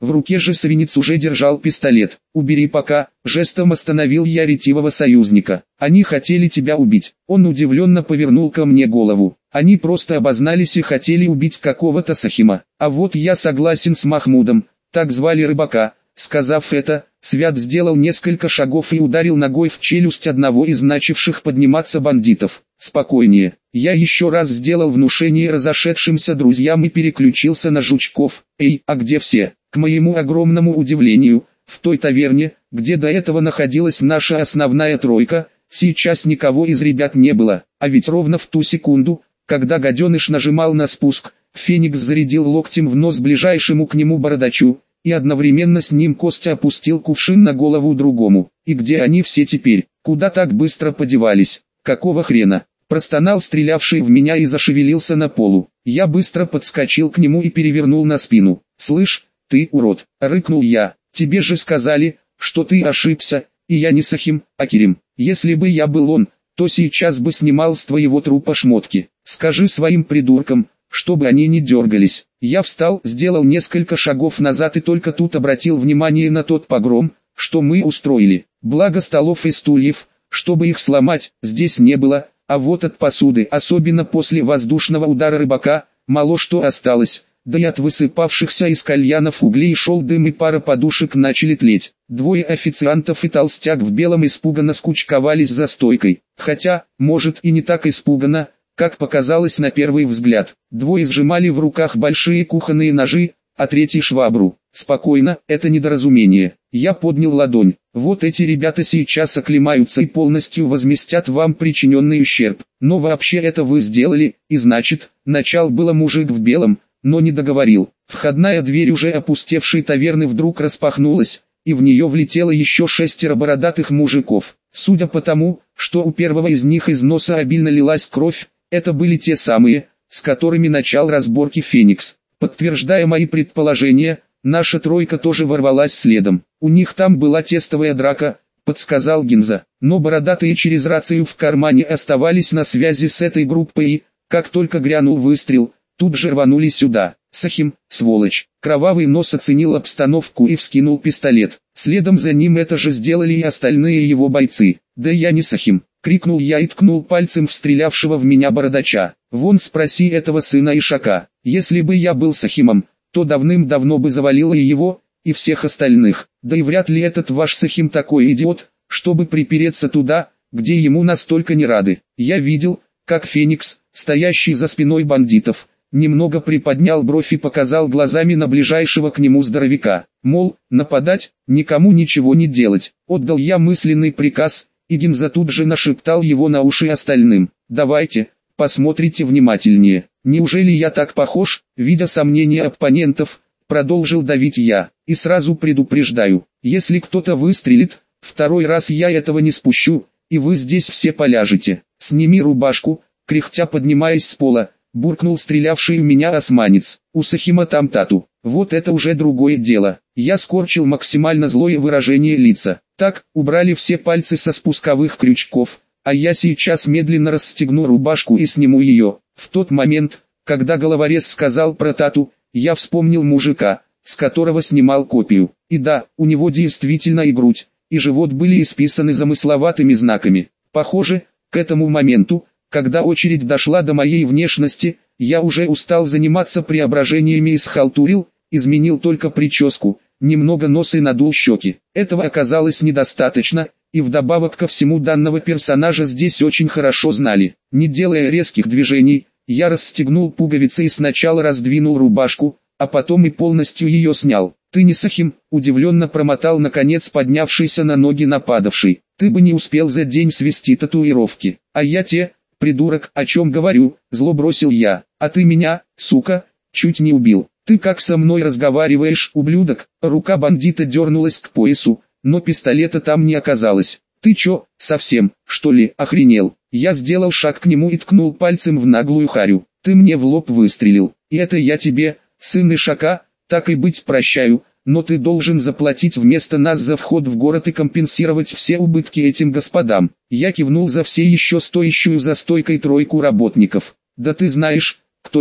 В руке же Савинец уже держал пистолет. «Убери пока», — жестом остановил я ретивого союзника. «Они хотели тебя убить». Он удивленно повернул ко мне голову. «Они просто обознались и хотели убить какого-то Сахима. А вот я согласен с Махмудом, так звали рыбака». Сказав это, Свят сделал несколько шагов и ударил ногой в челюсть одного из начавших подниматься бандитов. «Спокойнее». Я еще раз сделал внушение разошедшимся друзьям и переключился на Жучков. «Эй, а где все?» К моему огромному удивлению, в той таверне, где до этого находилась наша основная тройка, сейчас никого из ребят не было. А ведь ровно в ту секунду, когда гаденыш нажимал на спуск, Феникс зарядил локтем в нос ближайшему к нему бородачу, и одновременно с ним Костя опустил кувшин на голову другому. И где они все теперь? Куда так быстро подевались? Какого хрена? Простонал стрелявший в меня и зашевелился на полу. Я быстро подскочил к нему и перевернул на спину. «Слышь, ты урод!» — рыкнул я. «Тебе же сказали, что ты ошибся, и я не Сахим, а Керим. Если бы я был он, то сейчас бы снимал с твоего трупа шмотки. Скажи своим придуркам, чтобы они не дергались». Я встал, сделал несколько шагов назад и только тут обратил внимание на тот погром, что мы устроили. Благо столов и стульев, чтобы их сломать, здесь не было, а вот от посуды, особенно после воздушного удара рыбака, мало что осталось. Да и от высыпавшихся из кальянов углей шел дым и пара подушек начали тлеть. Двое официантов и толстяк в белом испуганно скучковались за стойкой. Хотя, может и не так испуганно, как показалось на первый взгляд. Двое сжимали в руках большие кухонные ножи, а третий швабру. «Спокойно, это недоразумение». Я поднял ладонь. «Вот эти ребята сейчас оклемаются и полностью возместят вам причиненный ущерб. Но вообще это вы сделали, и значит, начал было мужик в белом, но не договорил. Входная дверь уже опустевшей таверны вдруг распахнулась, и в нее влетело еще 6 бородатых мужиков. Судя по тому, что у первого из них из носа обильно лилась кровь, это были те самые, с которыми начал разборки Феникс. Подтверждая мои предположения, наша тройка тоже ворвалась следом. «У них там была тестовая драка», — подсказал Гинза. Но бородатые через рацию в кармане оставались на связи с этой группой и, как только грянул выстрел, тут же рванули сюда. Сахим, сволочь. Кровавый нос оценил обстановку и вскинул пистолет. Следом за ним это же сделали и остальные его бойцы. «Да я не Сахим», — крикнул я и ткнул пальцем в стрелявшего в меня бородача. «Вон спроси этого сына Ишака. Если бы я был Сахимом, то давным-давно бы завалило и его, и всех остальных. Да и вряд ли этот ваш Сахим такой идиот, чтобы припереться туда, где ему настолько не рады». Я видел, как Феникс, стоящий за спиной бандитов, немного приподнял бровь и показал глазами на ближайшего к нему здоровяка. Мол, нападать, никому ничего не делать. Отдал я мысленный приказ, и Гинза тут же нашептал его на уши остальным. «Давайте, посмотрите внимательнее. Неужели я так похож?» Видя сомнения оппонентов, продолжил давить я. «И сразу предупреждаю, если кто-то выстрелит, второй раз я этого не спущу, и вы здесь все поляжете. Сними рубашку», кряхтя поднимаясь с пола, буркнул стрелявший в меня османец. «У Сахима там тату». Вот это уже другое дело. Я скорчил максимально злое выражение лица. «Так, убрали все пальцы со спусковых крючков, а я сейчас медленно расстегну рубашку и сниму ее». В тот момент, когда головорез сказал про тату, я вспомнил мужика, с которого снимал копию. И да, у него действительно и грудь, и живот были исписаны замысловатыми знаками. Похоже, к этому моменту, когда очередь дошла до моей внешности, я уже устал заниматься преображениями и схалтурил, изменил только прическу, немного нос и надул щеки. Этого оказалось недостаточно, и вдобавок ко всему данного персонажа здесь очень хорошо знали. Не делая резких движений, я расстегнул пуговицы и сначала раздвинул рубашку, а потом и полностью ее снял. «Ты не Сахим», — удивленно промотал наконец поднявшийся на ноги нападавший. «Ты бы не успел за день свести татуировки. А я те, придурок, о чем говорю», — зло бросил я. «А ты меня, сука, чуть не убил. Ты как со мной разговариваешь, ублюдок?» Рука бандита дернулась к поясу, но пистолета там не оказалось. «Ты чё, совсем, что ли, охренел?» Я сделал шаг к нему и ткнул пальцем в наглую харю. «Ты мне в лоб выстрелил, и это я тебе, сын Ишака, так и быть прощаю, но ты должен заплатить вместо нас за вход в город и компенсировать все убытки этим господам». Я кивнул за все еще стоящую за стойкой тройку работников. «Да ты знаешь, кто я»,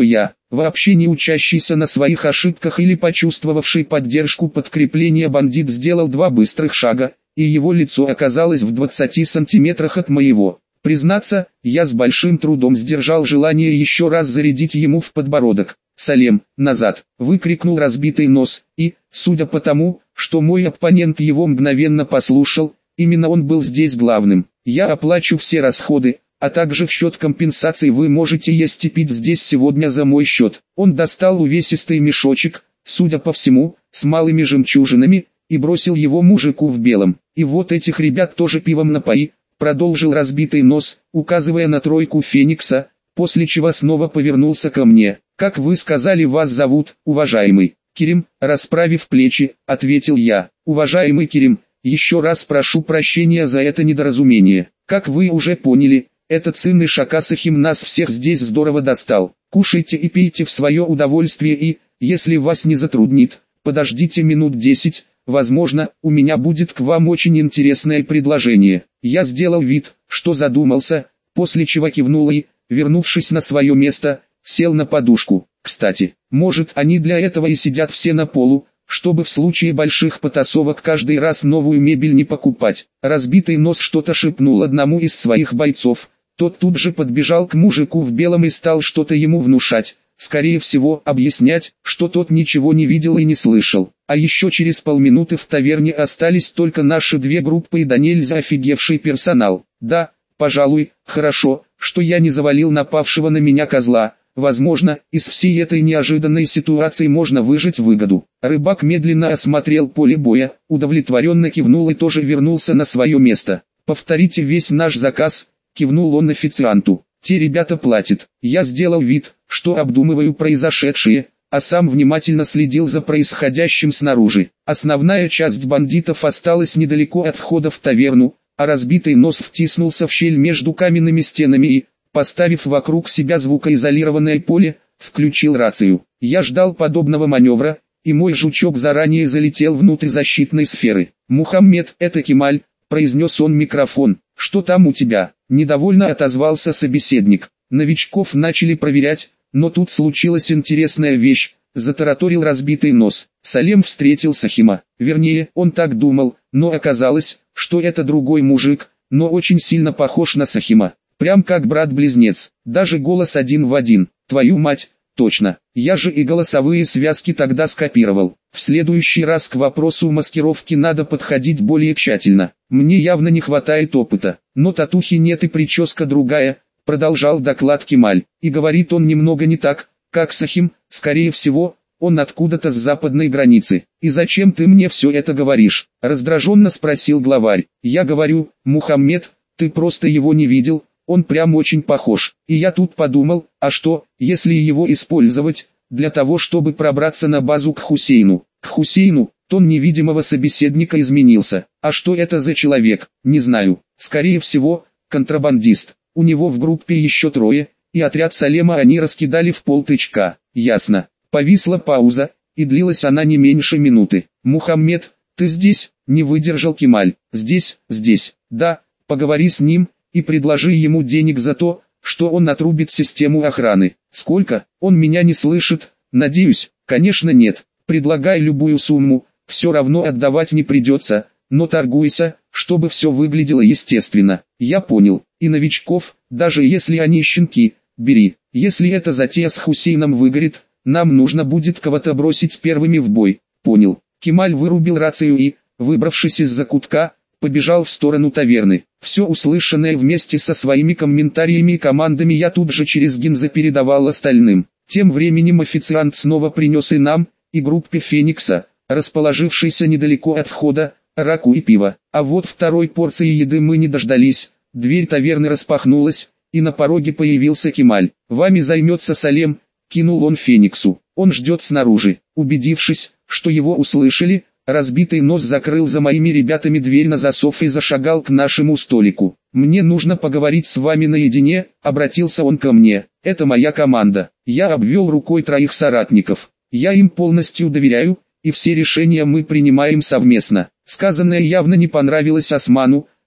Вообще не учащийся на своих ошибках или почувствовавший поддержку подкрепления бандит сделал 2 быстрых шага, и его лицо оказалось в 20 сантиметрах от моего. Признаться, я с большим трудом сдержал желание еще раз зарядить ему в подбородок. «Салем, назад!» — выкрикнул разбитый нос, и, судя по тому, что мой оппонент его мгновенно послушал, именно он был здесь главным. «Я оплачу все расходы, а также в счет компенсации вы можете есть и пить здесь сегодня за мой счет». Он достал увесистый мешочек, судя по всему, с малыми жемчужинами, и бросил его мужику в белом. «И вот этих ребят тоже пивом напои», — продолжил разбитый нос, указывая на тройку Феникса, после чего снова повернулся ко мне. «Как вы сказали, вас зовут, уважаемый?» «Керим», — расправив плечи, ответил я. «Уважаемый Керим, еще раз прошу прощения за это недоразумение. Как вы уже поняли, этот ценный Шакасахим нас всех здесь здорово достал. Кушайте и пейте в свое удовольствие и, если вас не затруднит, подождите минут 10, возможно, у меня будет к вам очень интересное предложение». Я сделал вид, что задумался, после чего кивнул и, вернувшись на свое место, сел на подушку. Кстати, может, они для этого и сидят все на полу, чтобы в случае больших потасовок каждый раз новую мебель не покупать. Разбитый нос что-то шепнул одному из своих бойцов. Тот тут же подбежал к мужику в белом и стал что-то ему внушать, скорее всего, объяснять, что тот ничего не видел и не слышал. А еще через полминуты в таверне остались только наши 2 группы и до нельзя офигевший персонал. Да, пожалуй, хорошо, что я не завалил напавшего на меня козла. Возможно, из всей этой неожиданной ситуации можно выжать выгоду. Рыбак медленно осмотрел поле боя, удовлетворенно кивнул и тоже вернулся на свое место. «Повторите весь наш заказ», — кивнул он официанту. «Те ребята платят». Я сделал вид, что обдумываю произошедшее, а сам внимательно следил за происходящим снаружи. Основная часть бандитов осталась недалеко от входа в таверну, а разбитый нос втиснулся в щель между каменными стенами и, поставив вокруг себя звукоизолированное поле, включил рацию. Я ждал подобного маневра, и мой жучок заранее залетел внутрь защитной сферы. «Мухаммед, это Кемаль», — произнес он в микрофон. «Что там у тебя?» — недовольно отозвался собеседник. «Новичков начали проверять, но тут случилась интересная вещь», — затараторил разбитый нос. Салем встретил Сахима. Вернее, он так думал, но оказалось, что это другой мужик, но очень сильно похож на Сахима. Прям как брат-близнец, даже голос один в один. Твою мать, точно, я же и голосовые связки тогда скопировал. В следующий раз к вопросу маскировки надо подходить более тщательно. Мне явно не хватает опыта, но татухи нет и прическа другая, продолжал доклад Кемаль. И говорит он немного не так, как Сахим, скорее всего, он откуда-то с западной границы. «И зачем ты мне все это говоришь?» — раздраженно спросил главарь. «Я говорю, Мухаммед, ты просто его не видел. Он прям очень похож. И я тут подумал, а что, если его использовать, для того чтобы пробраться на базу к Хусейну?» «К Хусейну?» Тон невидимого собеседника изменился. «А что это за человек?» «Не знаю. Скорее всего, контрабандист. У него в группе еще 3, и отряд Салема они раскидали в полтычка». «Ясно». Повисла пауза, и длилась она не меньше минуты. «Мухаммед, ты здесь?» — не выдержал Кемаль. «Здесь, здесь. Да, поговори с ним и предложи ему денег за то, что он отрубит систему охраны». «Сколько? Он меня не слышит?» «Надеюсь, конечно нет. Предлагай любую сумму, все равно отдавать не придется, но торгуйся, чтобы все выглядело естественно». «Я понял. И новичков, даже если они щенки, бери. Если эта затея с Хусейном выгорит, нам нужно будет кого-то бросить первыми в бой». «Понял». Кемаль вырубил рацию и, выбравшись из закутка, побежал в сторону таверны. Все услышанное вместе со своими комментариями и командами я тут же через Гинза передавал остальным. Тем временем официант снова принес и нам, и группе Феникса, расположившейся недалеко от входа, раку и пиво. А вот второй порции еды мы не дождались. Дверь таверны распахнулась, и на пороге появился Кемаль. «Вами займется Салем», — кинул он Фениксу. «Он ждет снаружи». Убедившись, что его услышали, разбитый нос закрыл за моими ребятами дверь на засов и зашагал к нашему столику. «Мне нужно поговорить с вами наедине», — обратился он ко мне. «Это моя команда». Я обвел рукой 3 соратников. «Я им полностью доверяю, и все решения мы принимаем совместно». Сказанное явно не понравилось Осману,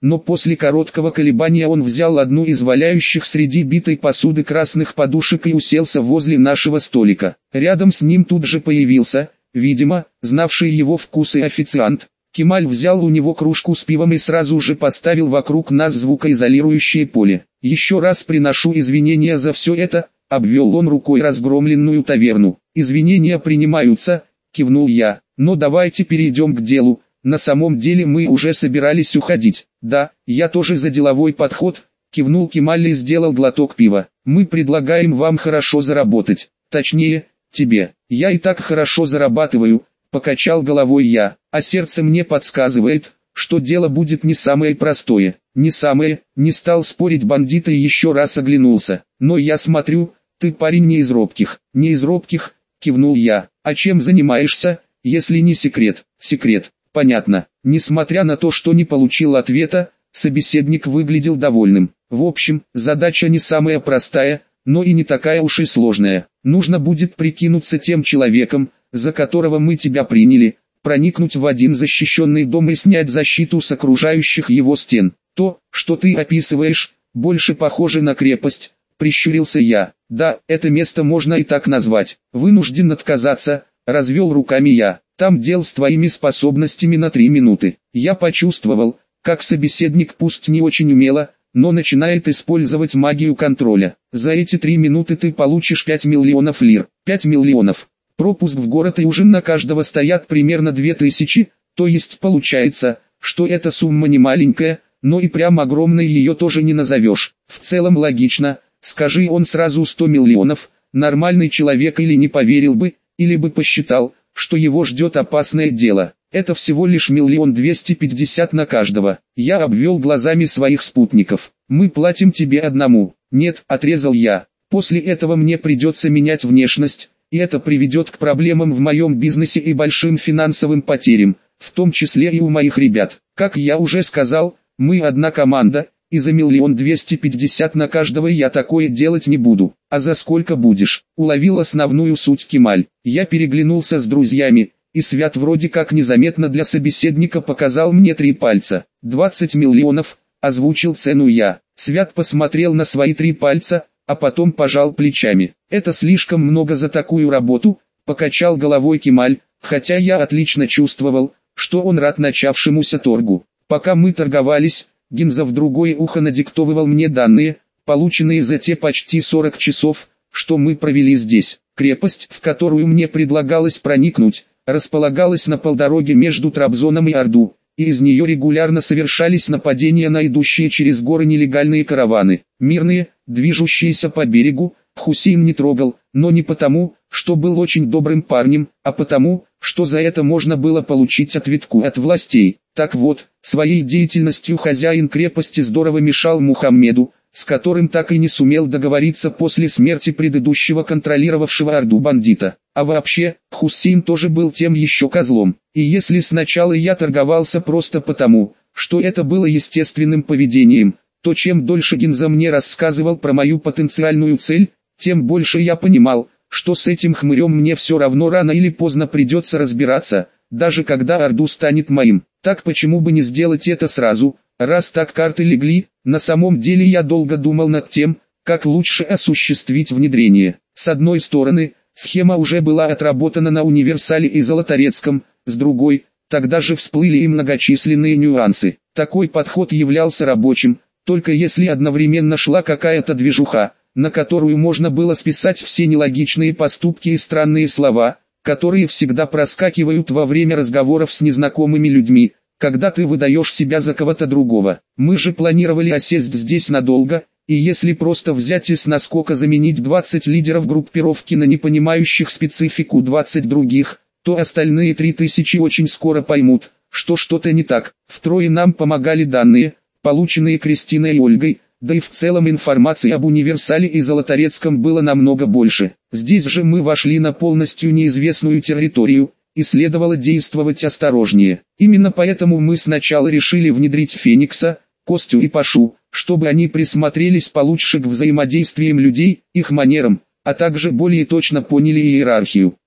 но после короткого колебания он взял одну из валяющих среди битой посуды красных подушек и уселся возле нашего столика. Рядом с ним тут же появился, видимо, знавший его вкусы официант. Кемаль взял у него кружку с пивом и сразу же поставил вокруг нас звукоизолирующее поле. «Еще раз приношу извинения за все это», — обвел он рукой разгромленную таверну. «Извинения принимаются», — кивнул я, — «но давайте перейдем к делу. На самом деле мы уже собирались уходить». «Да, я тоже за деловой подход», — кивнул Кемаль и сделал глоток пива. «Мы предлагаем вам хорошо заработать. Точнее, тебе. Я и так хорошо зарабатываю», — покачал головой я, — «а сердце мне подсказывает, что дело будет не самое простое». «Не самое», — не стал спорить бандит и еще раз оглянулся. «Но я смотрю, ты парень не из робких». «Не из робких», — кивнул я. «А чем занимаешься, если не секрет?» «Секрет, понятно». Несмотря на то, что не получил ответа, собеседник выглядел довольным. «В общем, задача не самая простая, но и не такая уж и сложная. Нужно будет прикинуться тем человеком, за которого мы тебя приняли, проникнуть в один защищенный дом и снять защиту с окружающих его стен. То, что ты описываешь, больше похоже на крепость», — прищурился я. «Да, это место можно и так назвать». «Вынужден отказаться», — развел руками я. «Там дел с твоими способностями на 3 минуты». Я почувствовал, как собеседник пусть не очень умело, но начинает использовать магию контроля. «За эти 3 минуты ты получишь 5 миллионов лир». 5 миллионов. Пропуск в город и ужин на каждого стоят примерно 2000, то есть получается, что эта сумма не маленькая, но и прям огромной ее тоже не назовешь. В целом логично, скажи он сразу 100 миллионов, нормальный человек или не поверил бы, или бы посчитал, что его ждет опасное дело. Это всего лишь 1 250 000 на каждого. Я обвел глазами своих спутников. «Мы платим тебе одному». «Нет», — отрезал я. «После этого мне придется менять внешность, и это приведет к проблемам в моем бизнесе и большим финансовым потерям, в том числе и у моих ребят. Как я уже сказал, мы одна команда, и за 1 250 000 на каждого я такое делать не буду». «А за сколько будешь?» — уловил основную суть Кемаль. Я переглянулся с друзьями, и Свят вроде как незаметно для собеседника показал мне 3 пальца. 20 миллионов, озвучил цену я. Свят посмотрел на свои 3 пальца, а потом пожал плечами. «Это слишком много за такую работу», — покачал головой Кемаль, хотя я отлично чувствовал, что он рад начавшемуся торгу. Пока мы торговались, Гинза в другое ухо надиктовывал мне данные, полученные за те почти 40 часов, что мы провели здесь. Крепость, в которую мне предлагалось проникнуть, располагалась на полдороге между Трабзоном и Орду, и из нее регулярно совершались нападения на идущие через горы нелегальные караваны. Мирные, движущиеся по берегу, Хусейн не трогал, но не потому, что был очень добрым парнем, а потому, что за это можно было получить ответку от властей. Так вот, своей деятельностью хозяин крепости здорово мешал Мухаммеду, с которым так и не сумел договориться после смерти предыдущего контролировавшего Орду бандита. А вообще, Хусейн тоже был тем еще козлом. И если сначала я торговался просто потому, что это было естественным поведением, то чем дольше Гинза мне рассказывал про мою потенциальную цель, тем больше я понимал, что с этим хмырем мне все равно рано или поздно придется разбираться, даже когда Орду станет моим. Так почему бы не сделать это сразу, раз так карты легли? На самом деле я долго думал над тем, как лучше осуществить внедрение. С одной стороны, схема уже была отработана на Универсале и Золоторецком, с другой, тогда же всплыли и многочисленные нюансы. Такой подход являлся рабочим, только если одновременно шла какая-то движуха, на которую можно было списать все нелогичные поступки и странные слова, которые всегда проскакивают во время разговоров с незнакомыми людьми, когда ты выдаешь себя за кого-то другого. Мы же планировали осесть здесь надолго, и если просто взять и с наскока заменить 20 лидеров группировки на непонимающих специфику 20 других, то остальные 3000 очень скоро поймут, что что-то не так. Втрое нам помогали данные, полученные Кристиной и Ольгой, да и в целом информации об Универсале и Золоторецком было намного больше. Здесь же мы вошли на полностью неизвестную территорию, и следовало действовать осторожнее. Именно поэтому мы сначала решили внедрить Феникса, Костю и Пашу, чтобы они присмотрелись получше к взаимодействиям людей, их манерам, а также более точно поняли иерархию.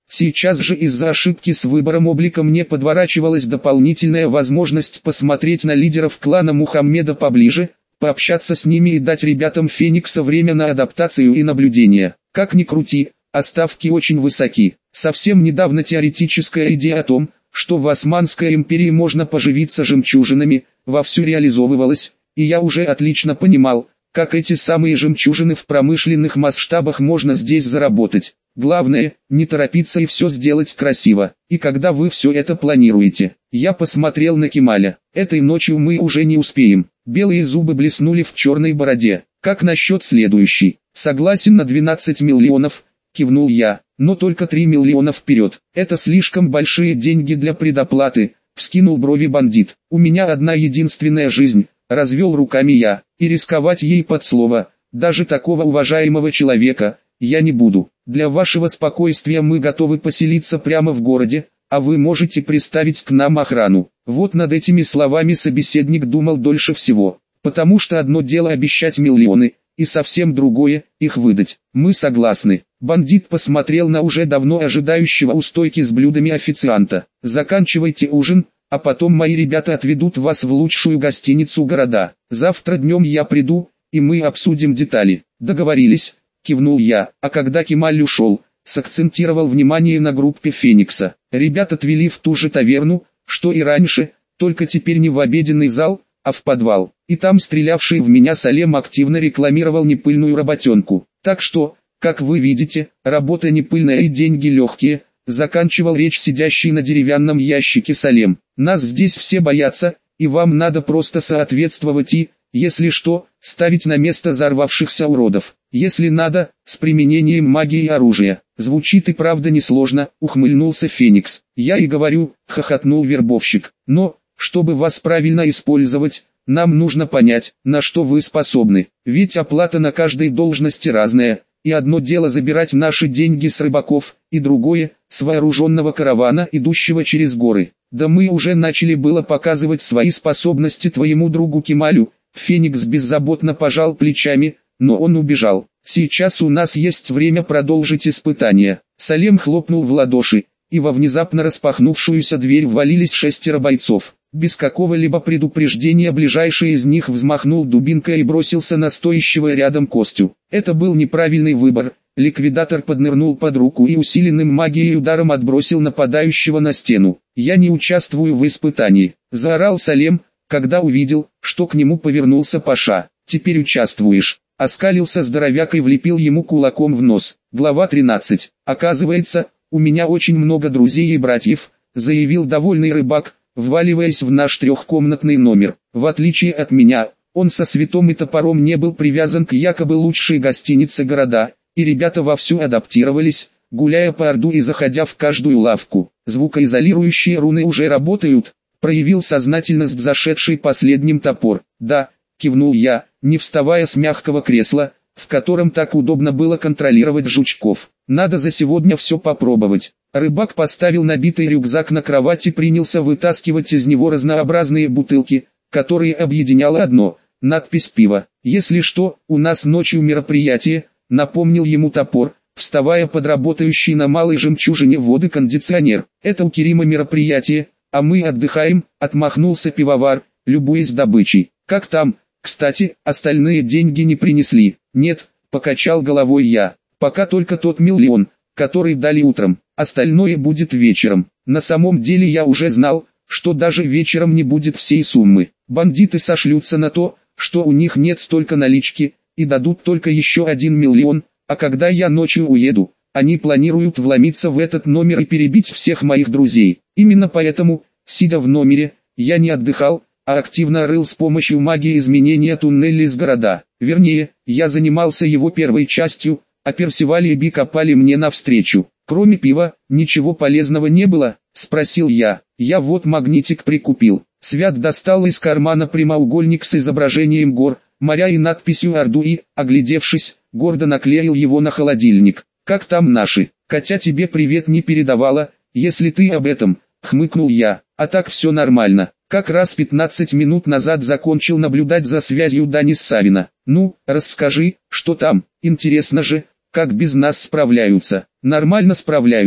Сейчас же из-за ошибки с выбором облика мне подворачивалась дополнительная возможность посмотреть на лидеров клана Мухаммеда поближе, пообщаться с ними и дать ребятам Феникса время на адаптацию и наблюдение. Как ни крути, а ставки очень высоки. Совсем недавно теоретическая идея о том, что в Османской империи можно поживиться жемчужинами, вовсю реализовывалась, и я уже отлично понимал, как эти самые жемчужины в промышленных масштабах можно здесь заработать. Главное, не торопиться и все сделать красиво. И когда вы все это планируете? Я посмотрел на Кемаля. Этой ночью мы уже не успеем. Белые зубы блеснули в черной бороде. Как насчет следующий? Согласен на 12 миллионов, кивнул я, но только 3 миллиона вперед. Это слишком большие деньги для предоплаты, вскинул брови бандит. У меня одна единственная жизнь, развел руками я, и рисковать ей под слово, даже такого уважаемого человека, я не буду. Для вашего спокойствия мы готовы поселиться прямо в городе, а вы можете приставить к нам охрану. Вот над этими словами собеседник думал дольше всего, потому что одно дело обещать миллионы, и совсем другое – их выдать. Мы согласны. Бандит посмотрел на уже давно ожидающего у стойки с блюдами официанта. Заканчивайте ужин, а потом мои ребята отведут вас в лучшую гостиницу города. Завтра днем я приду, и мы обсудим детали. Договорились? Кивнул я, а когда Кемаль ушел, сакцентировал внимание на группе Феникса. Ребят отвели в ту же таверну, что и раньше, только теперь не в обеденный зал, а в подвал. И там стрелявший в меня Салем активно рекламировал непыльную работенку. Так что, как вы видите, работа непыльная и деньги легкие, заканчивал речь сидящий на деревянном ящике Салем. Нас здесь все боятся, и вам надо просто соответствовать и, если что, ставить на место взорвавшихся уродов. Если надо, с применением магии и оружия. Звучит и правда несложно, ухмыльнулся Феникс. Я и говорю, хохотнул вербовщик. Но, чтобы вас правильно использовать, нам нужно понять, на что вы способны. Ведь оплата на каждой должности разная, и одно дело забирать наши деньги с рыбаков, и другое, с вооруженного каравана, идущего через горы. Да мы уже начали было показывать свои способности твоему другу Кемалю. Феникс беззаботно пожал плечами, но он убежал. Сейчас у нас есть время продолжить испытание. Салем хлопнул в ладоши, и во внезапно распахнувшуюся дверь ввалились 6 бойцов. Без какого-либо предупреждения ближайший из них взмахнул дубинкой и бросился на стоящего рядом Костю. Это был неправильный выбор. Ликвидатор поднырнул под руку и усиленным магией ударом отбросил нападающего на стену. «Я не участвую в испытании», — заорал Салем, когда увидел, что к нему повернулся Паша. «Теперь участвуешь», — оскалился здоровяк и влепил ему кулаком в нос. Глава 13. «Оказывается, у меня очень много друзей и братьев», — заявил довольный рыбак, вваливаясь в наш трехкомнатный номер. В отличие от меня, он со свитом и топором не был привязан к якобы лучшей гостинице города, и ребята вовсю адаптировались, гуляя по Орду и заходя в каждую лавку. Звукоизолирующие руны уже работают, проявил сознательность зашедший последним топор. «Да», — кивнул я, не вставая с мягкого кресла, в котором так удобно было контролировать жучков. «Надо за сегодня все попробовать». Рыбак поставил набитый рюкзак на кровать и принялся вытаскивать из него разнообразные бутылки, которые объединяло одно — надпись «Пиво». «Если что, у нас ночью мероприятие», — напомнил ему топор, вставая под работающий на малой жемчужине воды кондиционер. «Это у Керима мероприятие, а мы отдыхаем», — отмахнулся пивовар, любуясь добычей. «Как там, кстати, остальные деньги не принесли?» «Нет», — покачал головой я, — «пока только тот миллион, который дали утром, остальное будет вечером». На самом деле я уже знал, что даже вечером не будет всей суммы. Бандиты сошлются на то, что у них нет столько налички, и дадут только еще 1 миллион, а когда я ночью уеду, они планируют вломиться в этот номер и перебить всех моих друзей. Именно поэтому, сидя в номере, я не отдыхал, а активно рыл с помощью магии изменения туннелей с города. Вернее, я занимался его первой частью, а Персиваль и Би копали мне навстречу. «Кроме пива, ничего полезного не было?» — спросил я. «Я вот магнитик прикупил». Свят достал из кармана прямоугольник с изображением гор, моря и надписью «Орду» и, оглядевшись, гордо наклеил его на холодильник. «Как там наши? Катя тебе привет не передавала, если ты об этом», — хмыкнул я. «А так все нормально. Как раз 15 минут назад закончил наблюдать за связью Дани с Савина. Ну, расскажи, что там, интересно же, как без нас справляются?» «Нормально справляются.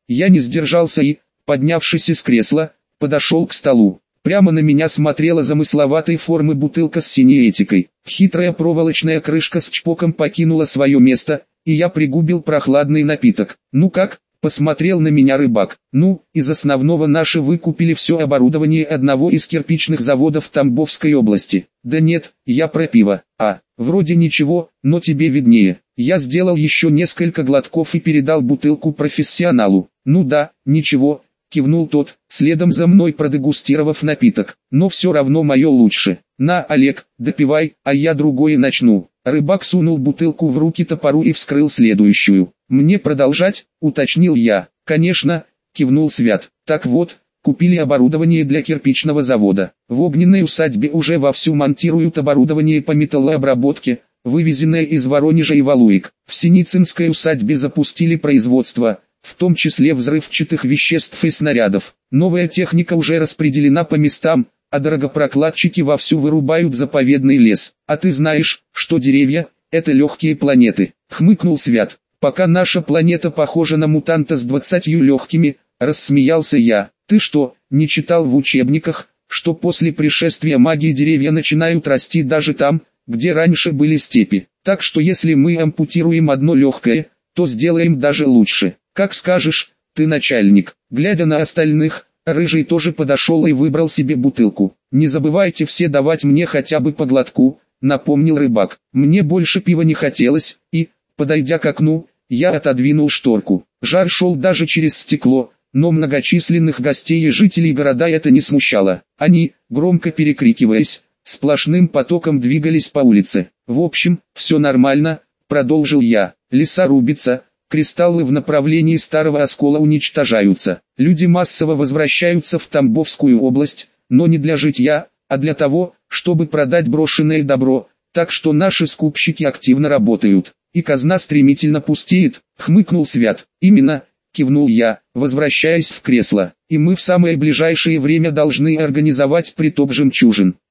Я не сдержался и, поднявшись из кресла, подошел к столу. Прямо на меня смотрела замысловатой формы бутылка с синей этикой. Хитрая проволочная крышка с чпоком покинула свое место, и я пригубил прохладный напиток. «Ну как?» — посмотрел на меня рыбак. «Ну, из основного наши выкупили все оборудование одного из кирпичных заводов Тамбовской области». «Да нет, я про пиво». Вроде ничего, но тебе виднее». Я сделал еще несколько глотков и передал бутылку профессионалу. «Ну да, ничего», — кивнул тот, следом за мной продегустировав напиток. «Но все равно мое лучше. На, Олег, допивай, а я другое начну». Рыбак сунул бутылку в руки топору и вскрыл следующую. «Мне продолжать?» — уточнил я. «Конечно», — кивнул Свят. «Так вот, купили оборудование для кирпичного завода. В огненной усадьбе уже вовсю монтируют оборудование по металлообработке, вывезенное из Воронежа и Валуек. В Синицынской усадьбе запустили производство, в том числе взрывчатых веществ и снарядов. Новая техника уже распределена по местам, а дорогопрокладчики вовсю вырубают заповедный лес. А ты знаешь, что деревья – это легкие планеты», — хмыкнул Свят. «Пока наша планета похожа на мутанта с 20 легкими», — рассмеялся я. «Ты что, не читал в учебниках, что после пришествия магии деревья начинают расти даже там, где раньше были степи? Так что если мы ампутируем одно легкое, то сделаем даже лучше. Как скажешь, ты начальник». Глядя на остальных, Рыжий тоже подошел и выбрал себе бутылку. «Не забывайте все давать мне хотя бы по глотку», — напомнил рыбак. Мне больше пива не хотелось, и, подойдя к окну, я отодвинул шторку. Жар шел даже через стекло, но многочисленных гостей и жителей города это не смущало. Они, громко перекрикиваясь, сплошным потоком двигались по улице. «В общем, все нормально», — продолжил я. «Леса рубятся, кристаллы в направлении Старого Оскола уничтожаются. Люди массово возвращаются в Тамбовскую область, но не для житья, а для того, чтобы продать брошенное добро, так что наши скупщики активно работают. И казна стремительно пустеет», — хмыкнул Свят. «Именно», — кивнул я, возвращаясь в кресло. «И мы в самое ближайшее время должны организовать притоп жемчужин.